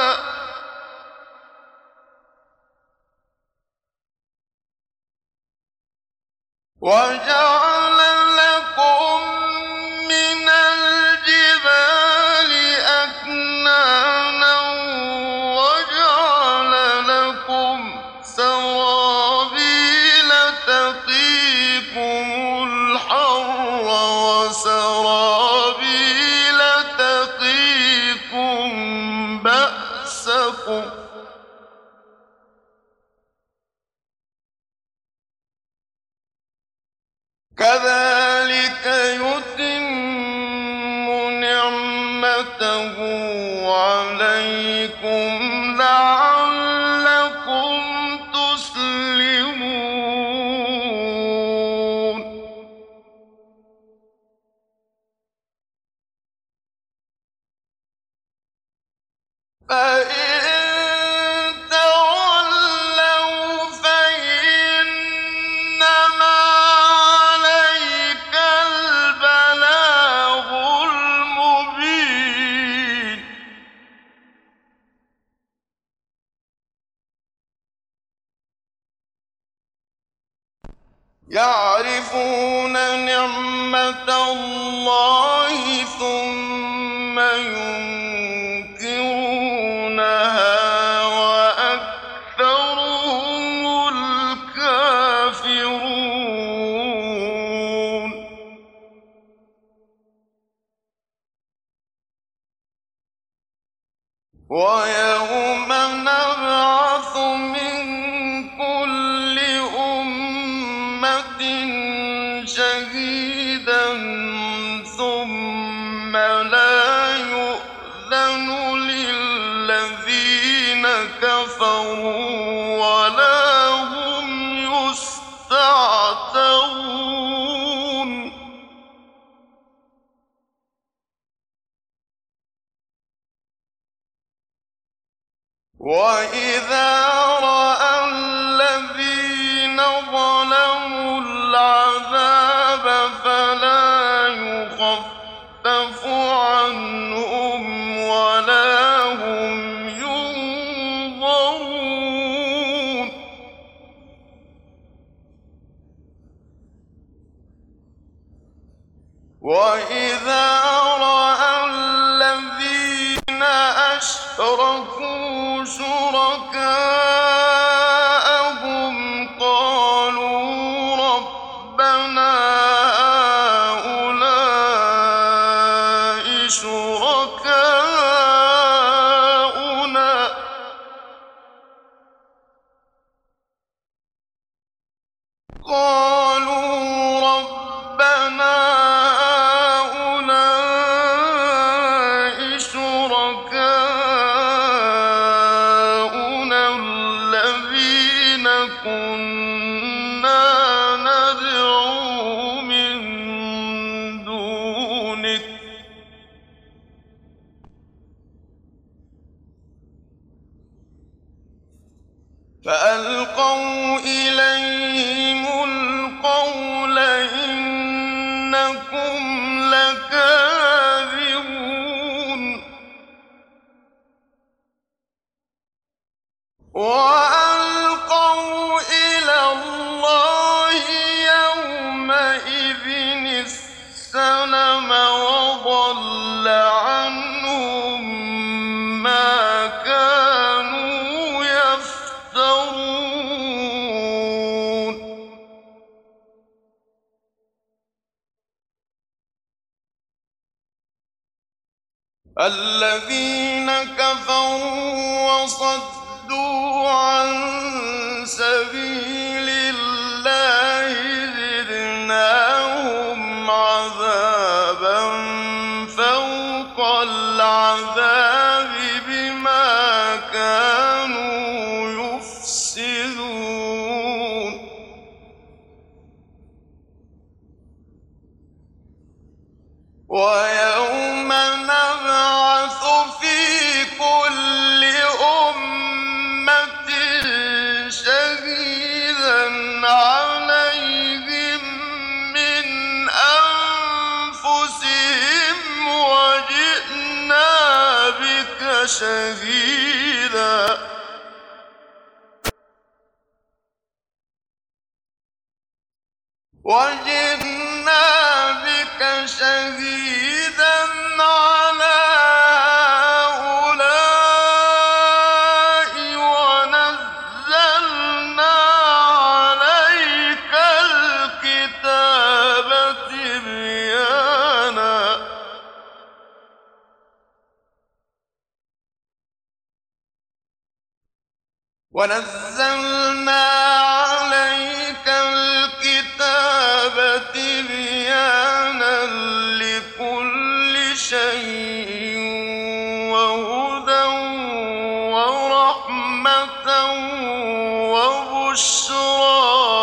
وَجَعَلَ لَكُمْ سَرَابِيلَ تَقِيكُمُ الْحَرَّ وَسَرَابِيلَ تَقِيكُم بَأْسَكُمْ ۚ كَذَٰلِكَ يُتِمُّ نِعْمَتَهُ عَلَيْكُمْ لَعَلَّكُمْ تُسْلِمُونَ. فَإِن تَوَلَّوْا فَإِنَّمَا عَلَيْكَ الْبَلَاغُ الْمُبِينُ. يَعْرِفُونَ نِعْمَتَ اللَّهِ ثُمَّ يُنكِرُونَهَا وَأَكْثَرُهُمُ الْكَافِرُونَ. وَيَوْمَ نَبْعَثُ مِن كُلِّ أُمَّةٍ شَهِيدًا ثُمَّ لَا يُؤْذَنُ لِلَّذِينَ كَفَرُوا وَلَا هُمْ يُسْتَعْتَبُونَ. وَإِذَا رَأَى الَّذِينَ ظَلَمُوا الْعَذَابَ فَلَا يُخَفَّفُ عَنْهُمْ وَلَا هُمْ يُنظَرُونَ. وَإِذَا رَأَى الَّذِينَ أَشْرَكُوا شُرَكَاءَهُمْ قَالُوا رَبَّنَا هَٰؤُلَاءِ شُرَكَاؤُنَا الَّذِينَ كُنَّا نَدْعُو مِن دُونِكَ ۖ فَأَلْقَوْا إِلَيْهِمُ الْقَوْلَ إِنَّكُمْ لَكَاذِبُونَ وَأَلْقَوْا إِلَى اللَّهِ يَوْمَئِذٍ السَّلَمَ وَضَلَّ عَنْهُم مَّا كَانُوا يَفْتَرُونَ الَّذِينَ كَفَرُوا وَصَدُّوا عَن سَبِيلِ اللَّهِ زِدْنَاهُمْ عَذَابًا فَوْقَ الْعَذَابِ بِمَا كَانُوا يُفْسِدُونَ وَيَوْمَ نَبْعَثُ فِي كُلِّ أُمَّةٍ شَهِيدًا عَلَيْهِم مِّنْ أَنفُسِهِمْ وَجِئْنَا بِكَ شَهِيدًا عَلَىٰ هَٰؤُلَاءِ وَنَزَّلْنَا عَلَيْكَ الْكِتَابَ تِبْيَانًا لِّكُلِّ شَيْءٍ وَهُدًى وَرَحْمَةً وَبُشْرَىٰ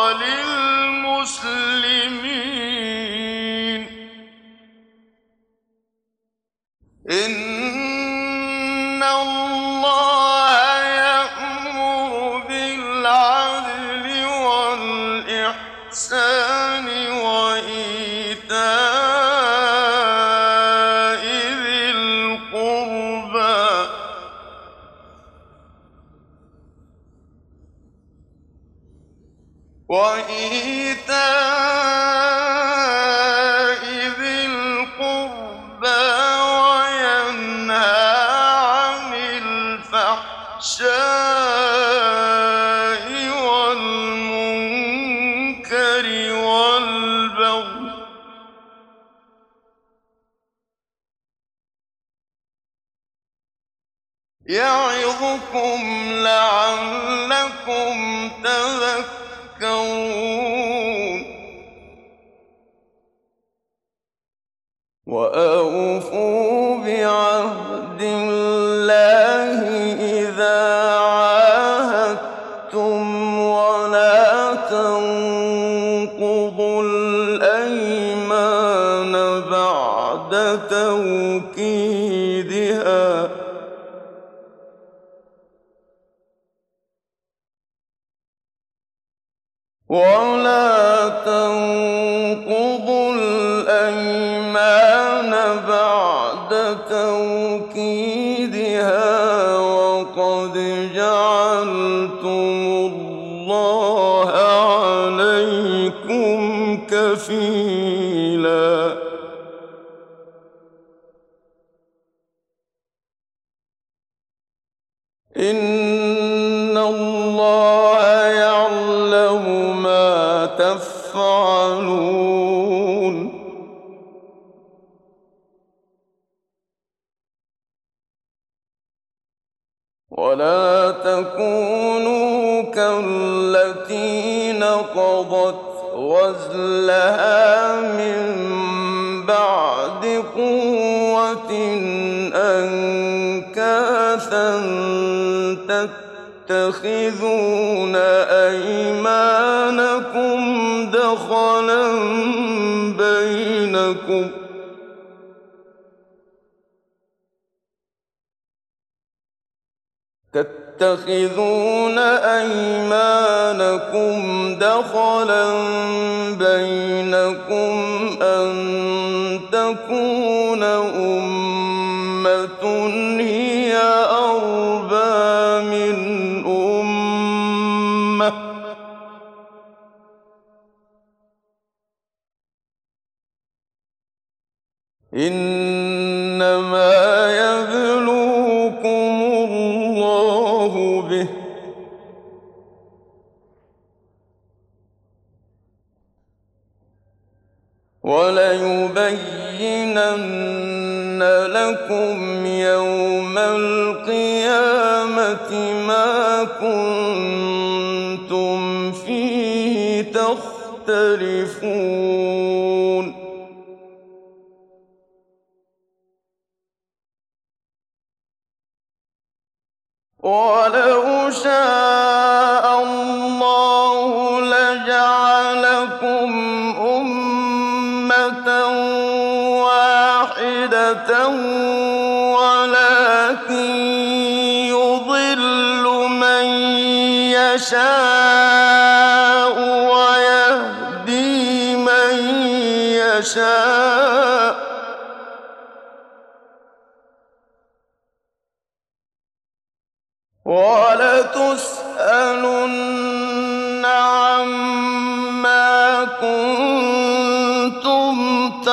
لِلْمُسْلِمِينَ إِنَّ اللَّهَ يَأْمُرُ بِالْعَدْلِ وَالْإِحْسَانِ وَإِيتَاءِ ذِي الْقُرْبَىٰ وَيَنْهَىٰ عَنِ الْفَحْشَاءِ وَالْمُنكَرِ وَالْبَغْيِ ۚ يَعِظُكُمْ لَعَلَّكُمْ تَذَكَّرُونَ وَأَوْفُوا بِعَهْدِ اللَّهِ إِذَا عَاهَدتُّمْ وَلَا تَنقُضُوا الْأَيْمَانَ بَعْدَ تَوْكِيدِهَا وَقَدْ جَعَلْتُمُ اللَّهَ عَلَيْكُمْ كَفِيلًا اللَّهَ يَعْلَمُ مَا تَفْعَلُونَ وَلَا تَكُونُوا كَالَّتِي نَقَضَتْ غَزْلَهَا مِن بَعْدِ قُوَّةٍ أَنكَاثًا تَتَّخِذُونَ أَيْمَانَكُمْ دَخَلًا بَيْنَكُمْ أَن تَكُونَ أُمَّةٌ هِيَ أَرْبَىٰ مِنْ أُمَّةٍ ۚ إِنَّمَا يَبْلُوكُمُ اللَّهُ بِهِ ۚ وَلَيُبَيِّنَنَّ لَكُمْ يَوْمَ الْقِيَامَةِ مَا كُنتُمْ فِيهِ تَخْتَلِفُونَ وَلَوْ شَاءَ اللَّهُ لَجَعَلَكُمْ أُمَّةً وَاحِدَةً وَلَٰكِن يُضِلُّ مَن يَشَاءُ وَيَهْدِي مَن يَشَاءُ ۚ وَلَتُسْأَلُنَّ عَمَّا كُنتُمْ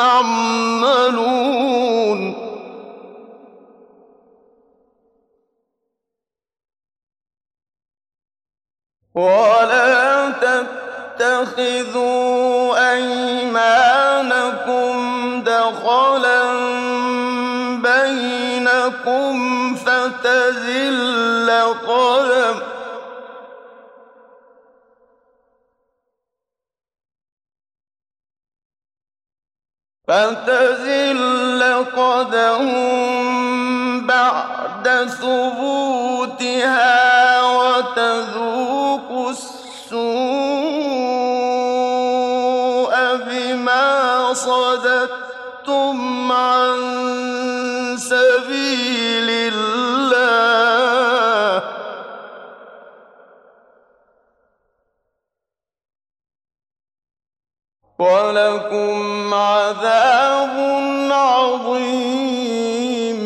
تَعْمَلُونَ وَلَا تَتَّخِذُوا أَيْمَانَكُمْ دَخَلًا بَيْنَكُمْ فَتَزِلَّ قَدَمٌ بَعْدَ ثُبُوتِهَا وَتَذُوقُوا السُّوءَ بِمَا صَدَدتُّمْ عَن سَبِيلِ اللَّهِ ۖ وَلَكُمْ عَذَابٌ عَظِيمٌ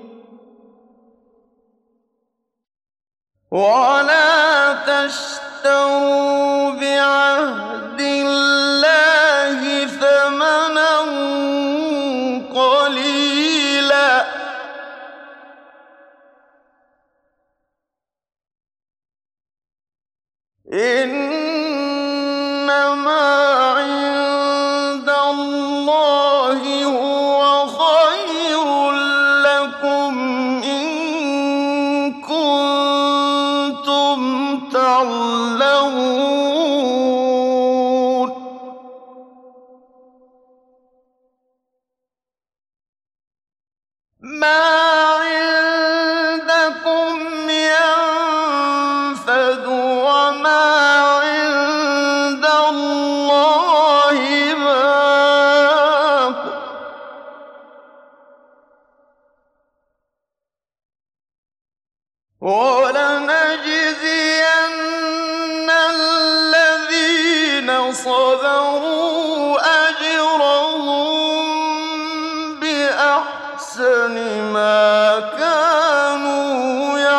وَلَا تَشْتَرُوا بِعَهْدِ اللَّهِ ثَمَنًا قَلِيلًا ۚ إِنَّمَا عِندَ اللَّهِ هُوَ خَيْرٌ لَّكُمْ إِن كُنتُمْ تَعْلَمُونَ مَا عِندَكُمْ يَنفَدُ ۖ وَمَا عِندَ اللَّهِ بَاقٍ ۗ وَلَنَجْزِيَنَّ الَّذِينَ صَبَرُوا أَجْرَهُم بِأَحْسَنِ مَا كَانُوا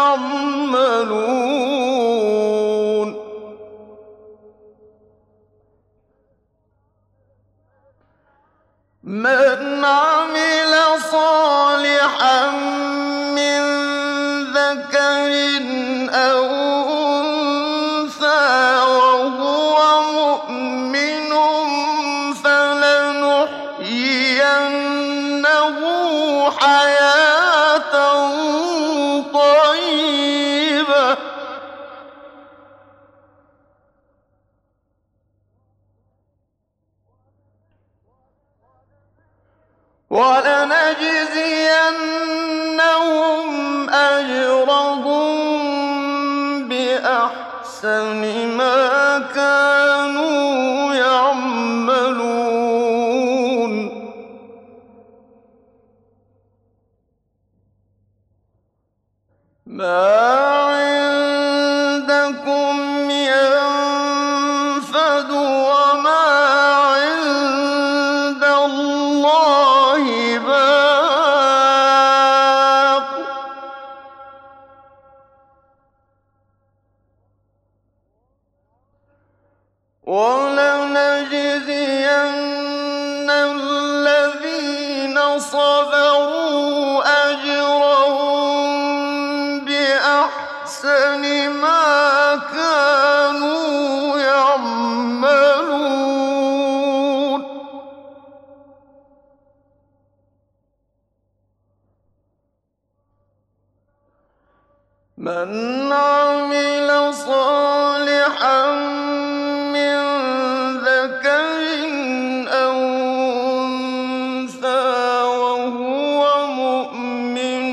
يَعْمَلُونَ مَنْ عَمِلَ صَالِحًا مِّن ذَكَرٍ أَوْ ولنجزينهم أجرهم بأحسن ما كانوا يعملون. ما عندكم ينفد وما عند الله باق. ولنجزين الذين صبروا أجرهم بأحسن ما كانوا يعملون. من عمل صالحا من ذكر أو أنثى وهو مؤمن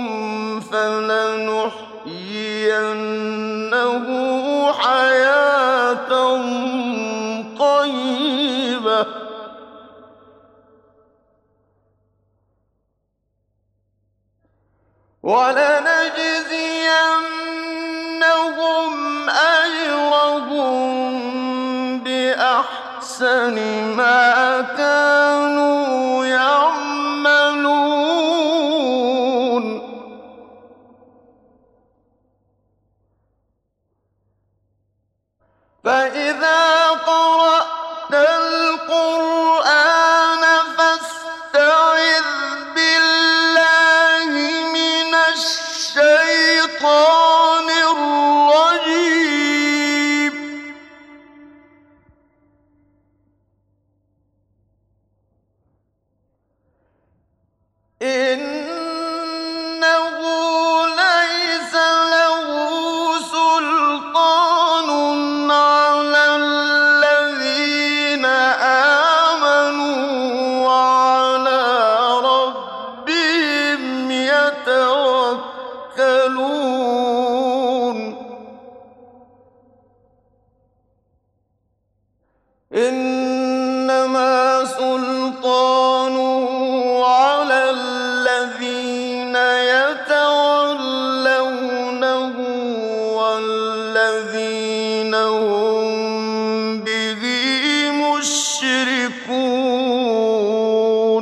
فلنحيينه حياة طيبة ولنجزينهم أجرهم بأحسن ما كانوا يعملون. فإذا قرأت القرآن فاستعذ بالله من الشيطان الرجيم. إنه ليس له سلطان على الذين آمنوا وعلى ربهم يتوكلون. إنما سلطانه على الذين يتولونه والذين هم به مشركون.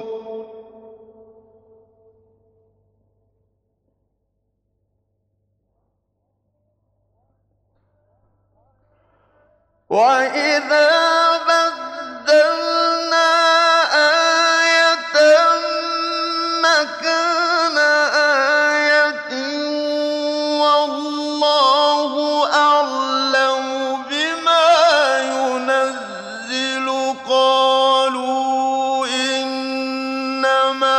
وإذا بدلنا آية مكان آية والله أعلم بما ينزل قالوا إنما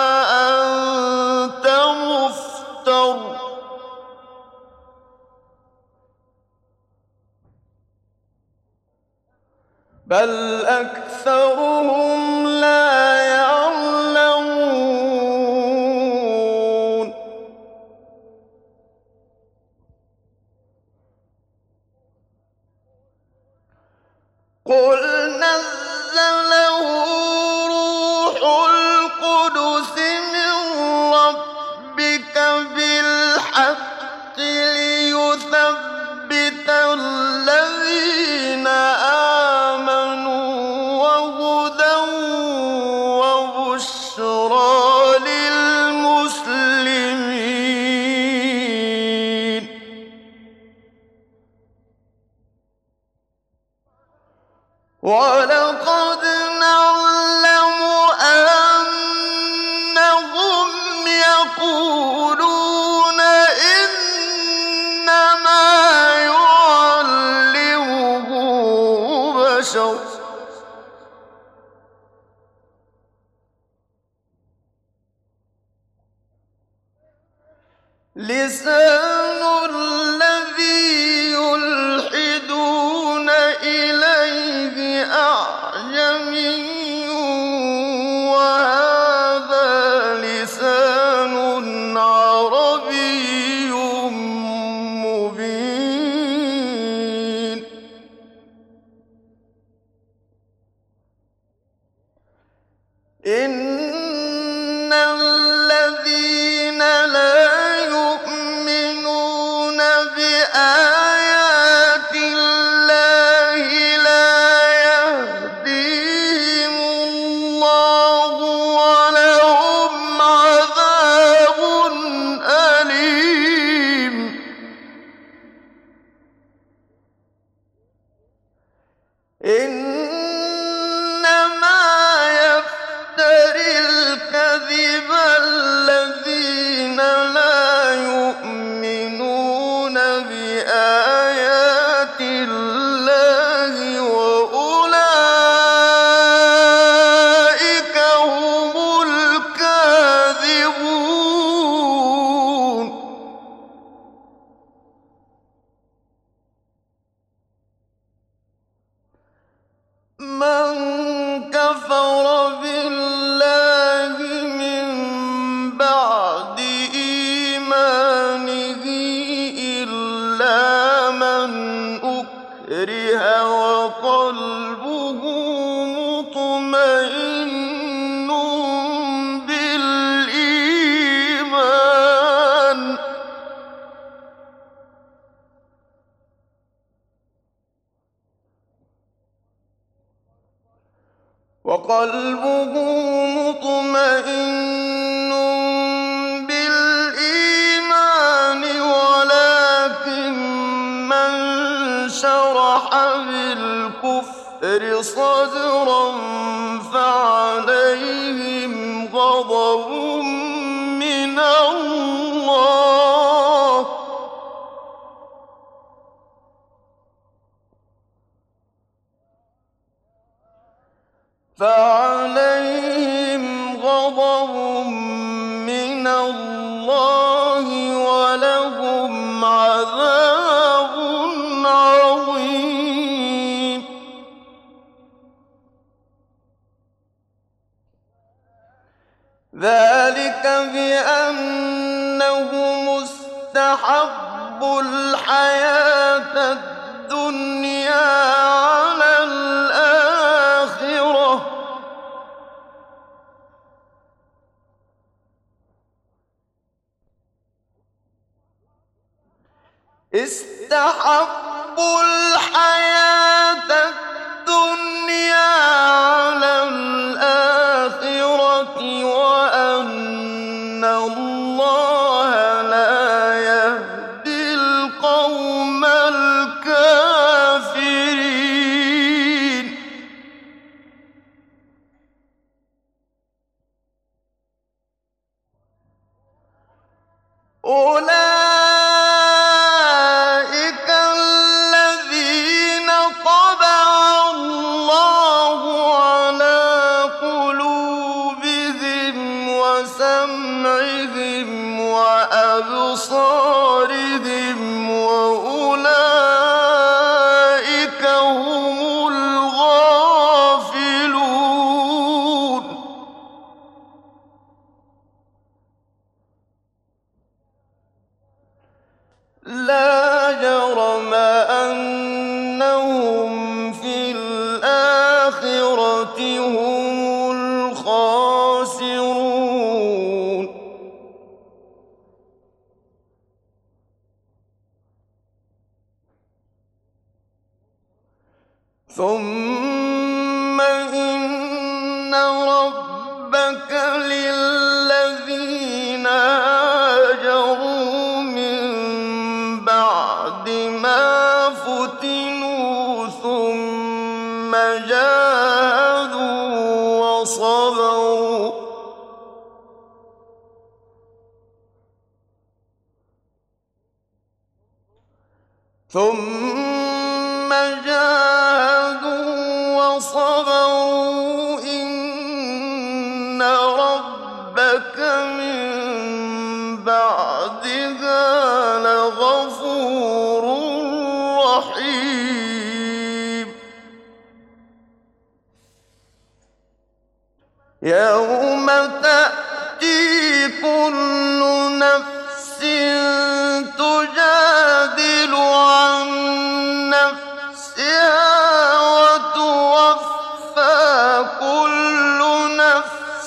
أنت مفتر بل أكثرهم لا يعلمون. قل نزله روح القدس من ربك بالحق ليثبت الذين آمنوا وهدى وبشرى للمسلمين. ولقد نعلم أنهم يقولون إنما يعلمه بشر لسان الذي يلحدون إليه أعجمي وهذا إن الذين لا يؤمنون بآيات الله لا يهديهم الله ولهم عذاب أليم إنما يفتري الكذب الذين لا يؤمنون بآيات الله وأولئك هم الكاذبون من كفر بالله من بعد إيمانه إلا من أكره وقلبه مطمئن بالإيمان ولكن من شرح بالكفر صدرا فعليهم غضب من الله ولهم عذاب عظيم ذلك بأنه مستحب الحياة الدنيا على الآخرة استحبوا الحياة الدنيا على الآخرة وأن الله لا يهدي القوم الكافرين أولئك الذين طبع الله على قلوبهم وسمعهم وأبصارهم وأولئك هم الغافلون لا جرم أنهم في الآخرة هم الخاسرون ثم إن ربك للذين هاجروا من بعد ما فتنوا ثم جاهدوا وصبروا إن ربك من بعدها لغفور رحيم يوم تأتي كل نفس تجادل عن نفسها وتوفى كل نفس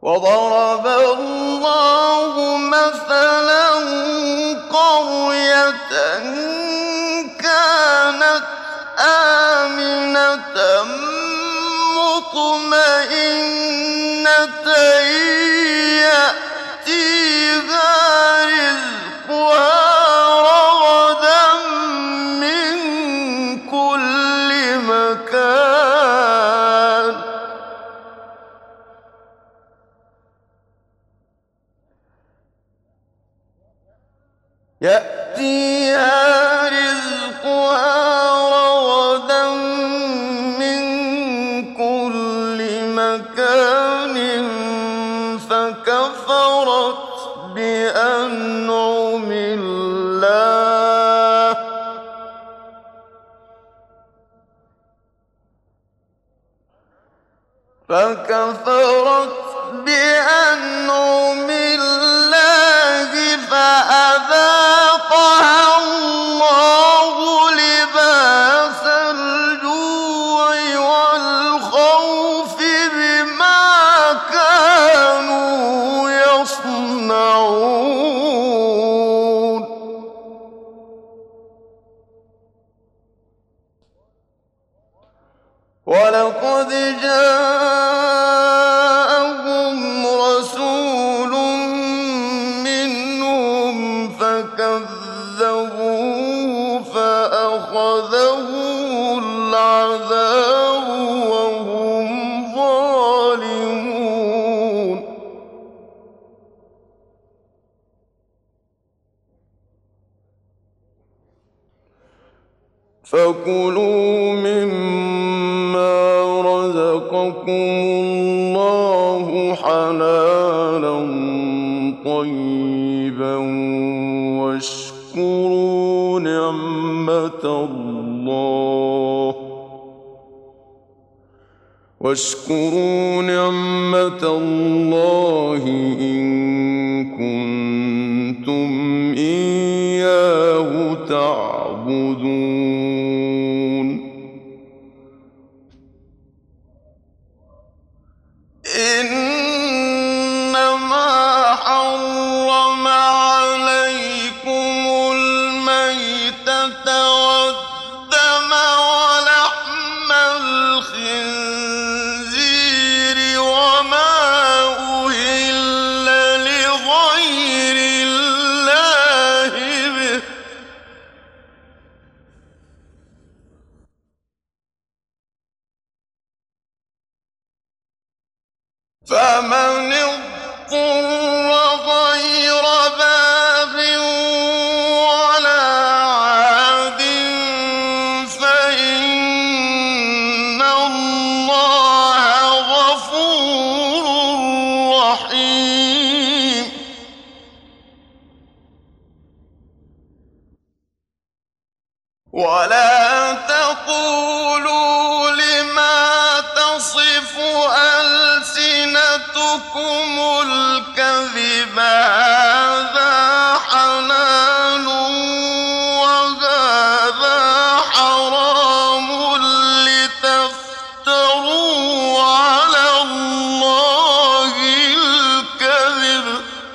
وضرب الله مثلا قرية كانت آمنة مطمئنة يأتيها رزقها رغدا من كل مكان فكفرت بأنعم الله فأذاقها الله لباس الجوع والخوف بما كانوا يصنعون ولقد جاءهم رسول منهم فكذبوه فأخذهم العذاب وهم ظالمون فكلوا مما رزقكم الله حلالا طيبا واشكروا نعمة الله إن كنتم إياه تعبدون إنما حرم عليكم الميتة والدم ولحم الخنزير وما أهل لغير الله به فمن اضطر غير باغ ولا عاد فإن الله غفور رحيم ولا تقولوا لما تصف ألسنتكم الكذب هذا حلال وهذا حرام لتفتروا على الله الكذب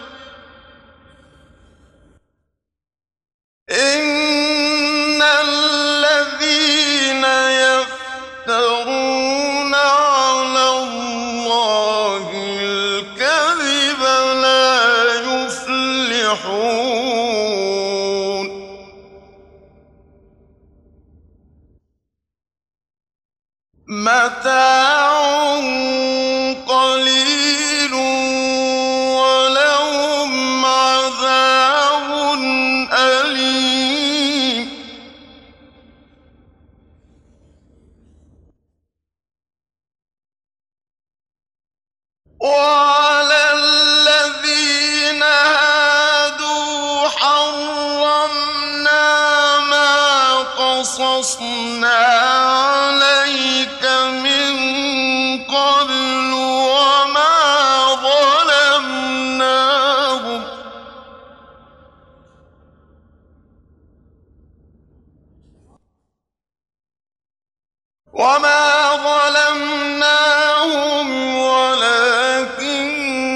إن الذين يفترون على الله الكذب لا يفلحون متاع قليل ولهم عذاب أليم وعلى الذين هادوا حرمنا ما قصصنا عليك من قبل وما ظلمناهم ولكن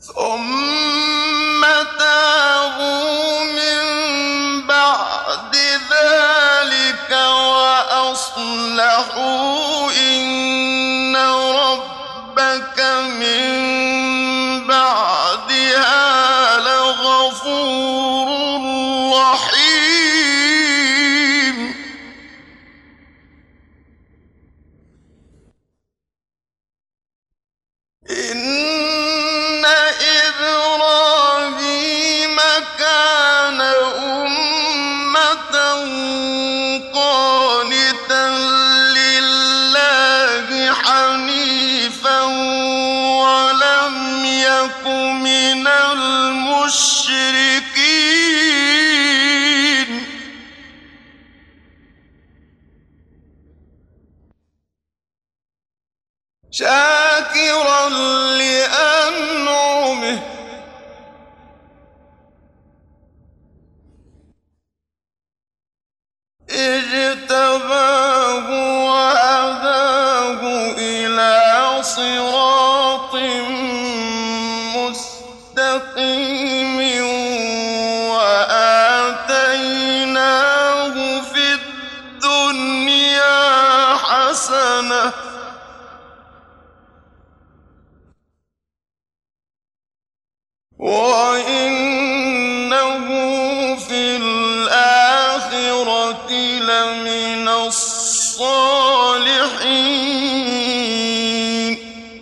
ثم تابوا من بعد ذلك وأصلحوا إن ربك من بعدها لغفور رحيم. إن إبراهيم كان أمة قانتا لله حنيفا ولم يك من المشركين. شاكرا لأنعمه اجتباه وهداه إلى صراط مستقيم وآتيناه في الدنيا حسنة وإنه في الآخرة لمن الصالحين.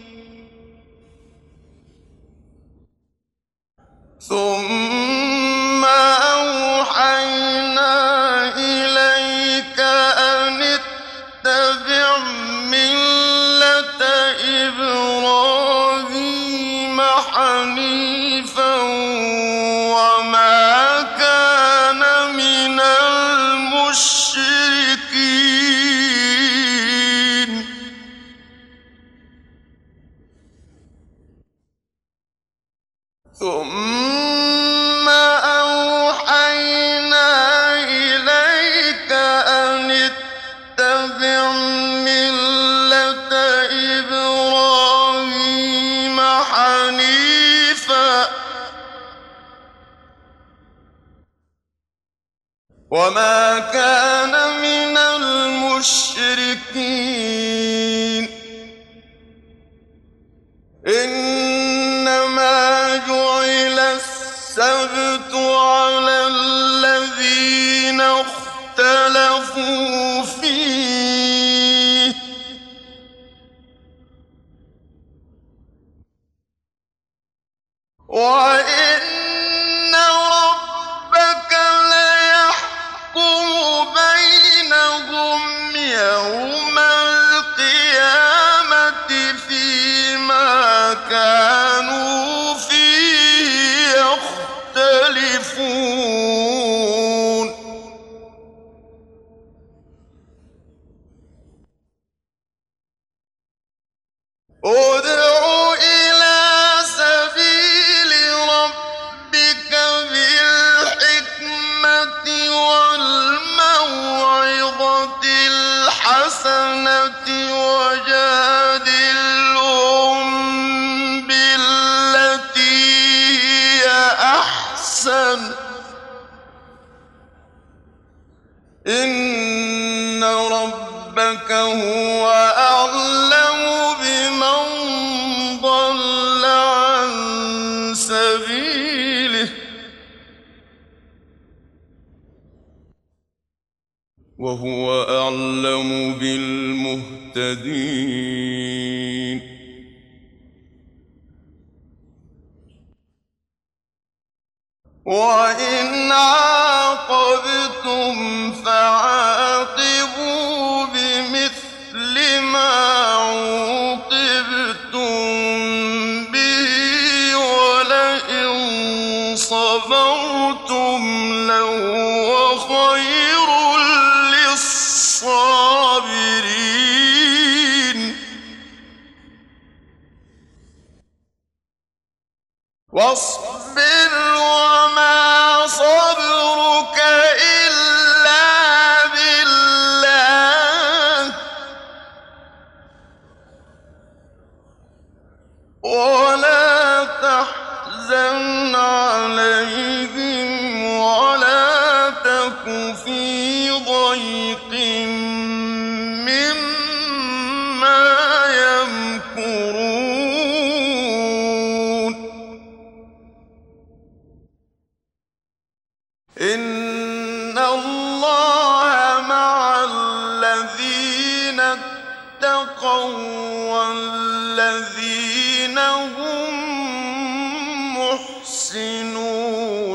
ثم أوحينا إليك أن اتبع ملة إبراهيم حنيفا وما كان من المشركين. ثم أوحينا إليك أن اتبع ملة إبراهيم حنيفا وما كان من المشركين. إنما جعل السبت على الذين اختلفوا فيه وإن ربك ليحكم بينهم يوم القيامة فيما كانوا فيه يختلفون. ادع إلى سبيل ربك بالحكمة والموعظة الحسنة وجادلهم بالتي هي أحسن إن ربك هو أعلم بمن ضل عن سبيله وهو أعلم بالمهتدين. وإن عاقبتم فعاقبوا بمثل ما عوقبتم به ولئن صبرتم لهو خير للصابرين. واصبر وما صبرك إلا بالله ولا تحزن ضَيْقٍ مِّمَّا يَمْكُرُونَ إِنَّ اللَّهَ مَعَ الَّذِينَ اتَّقَوا وَّالَّذِينَ هُم مُّحْسِنُونَ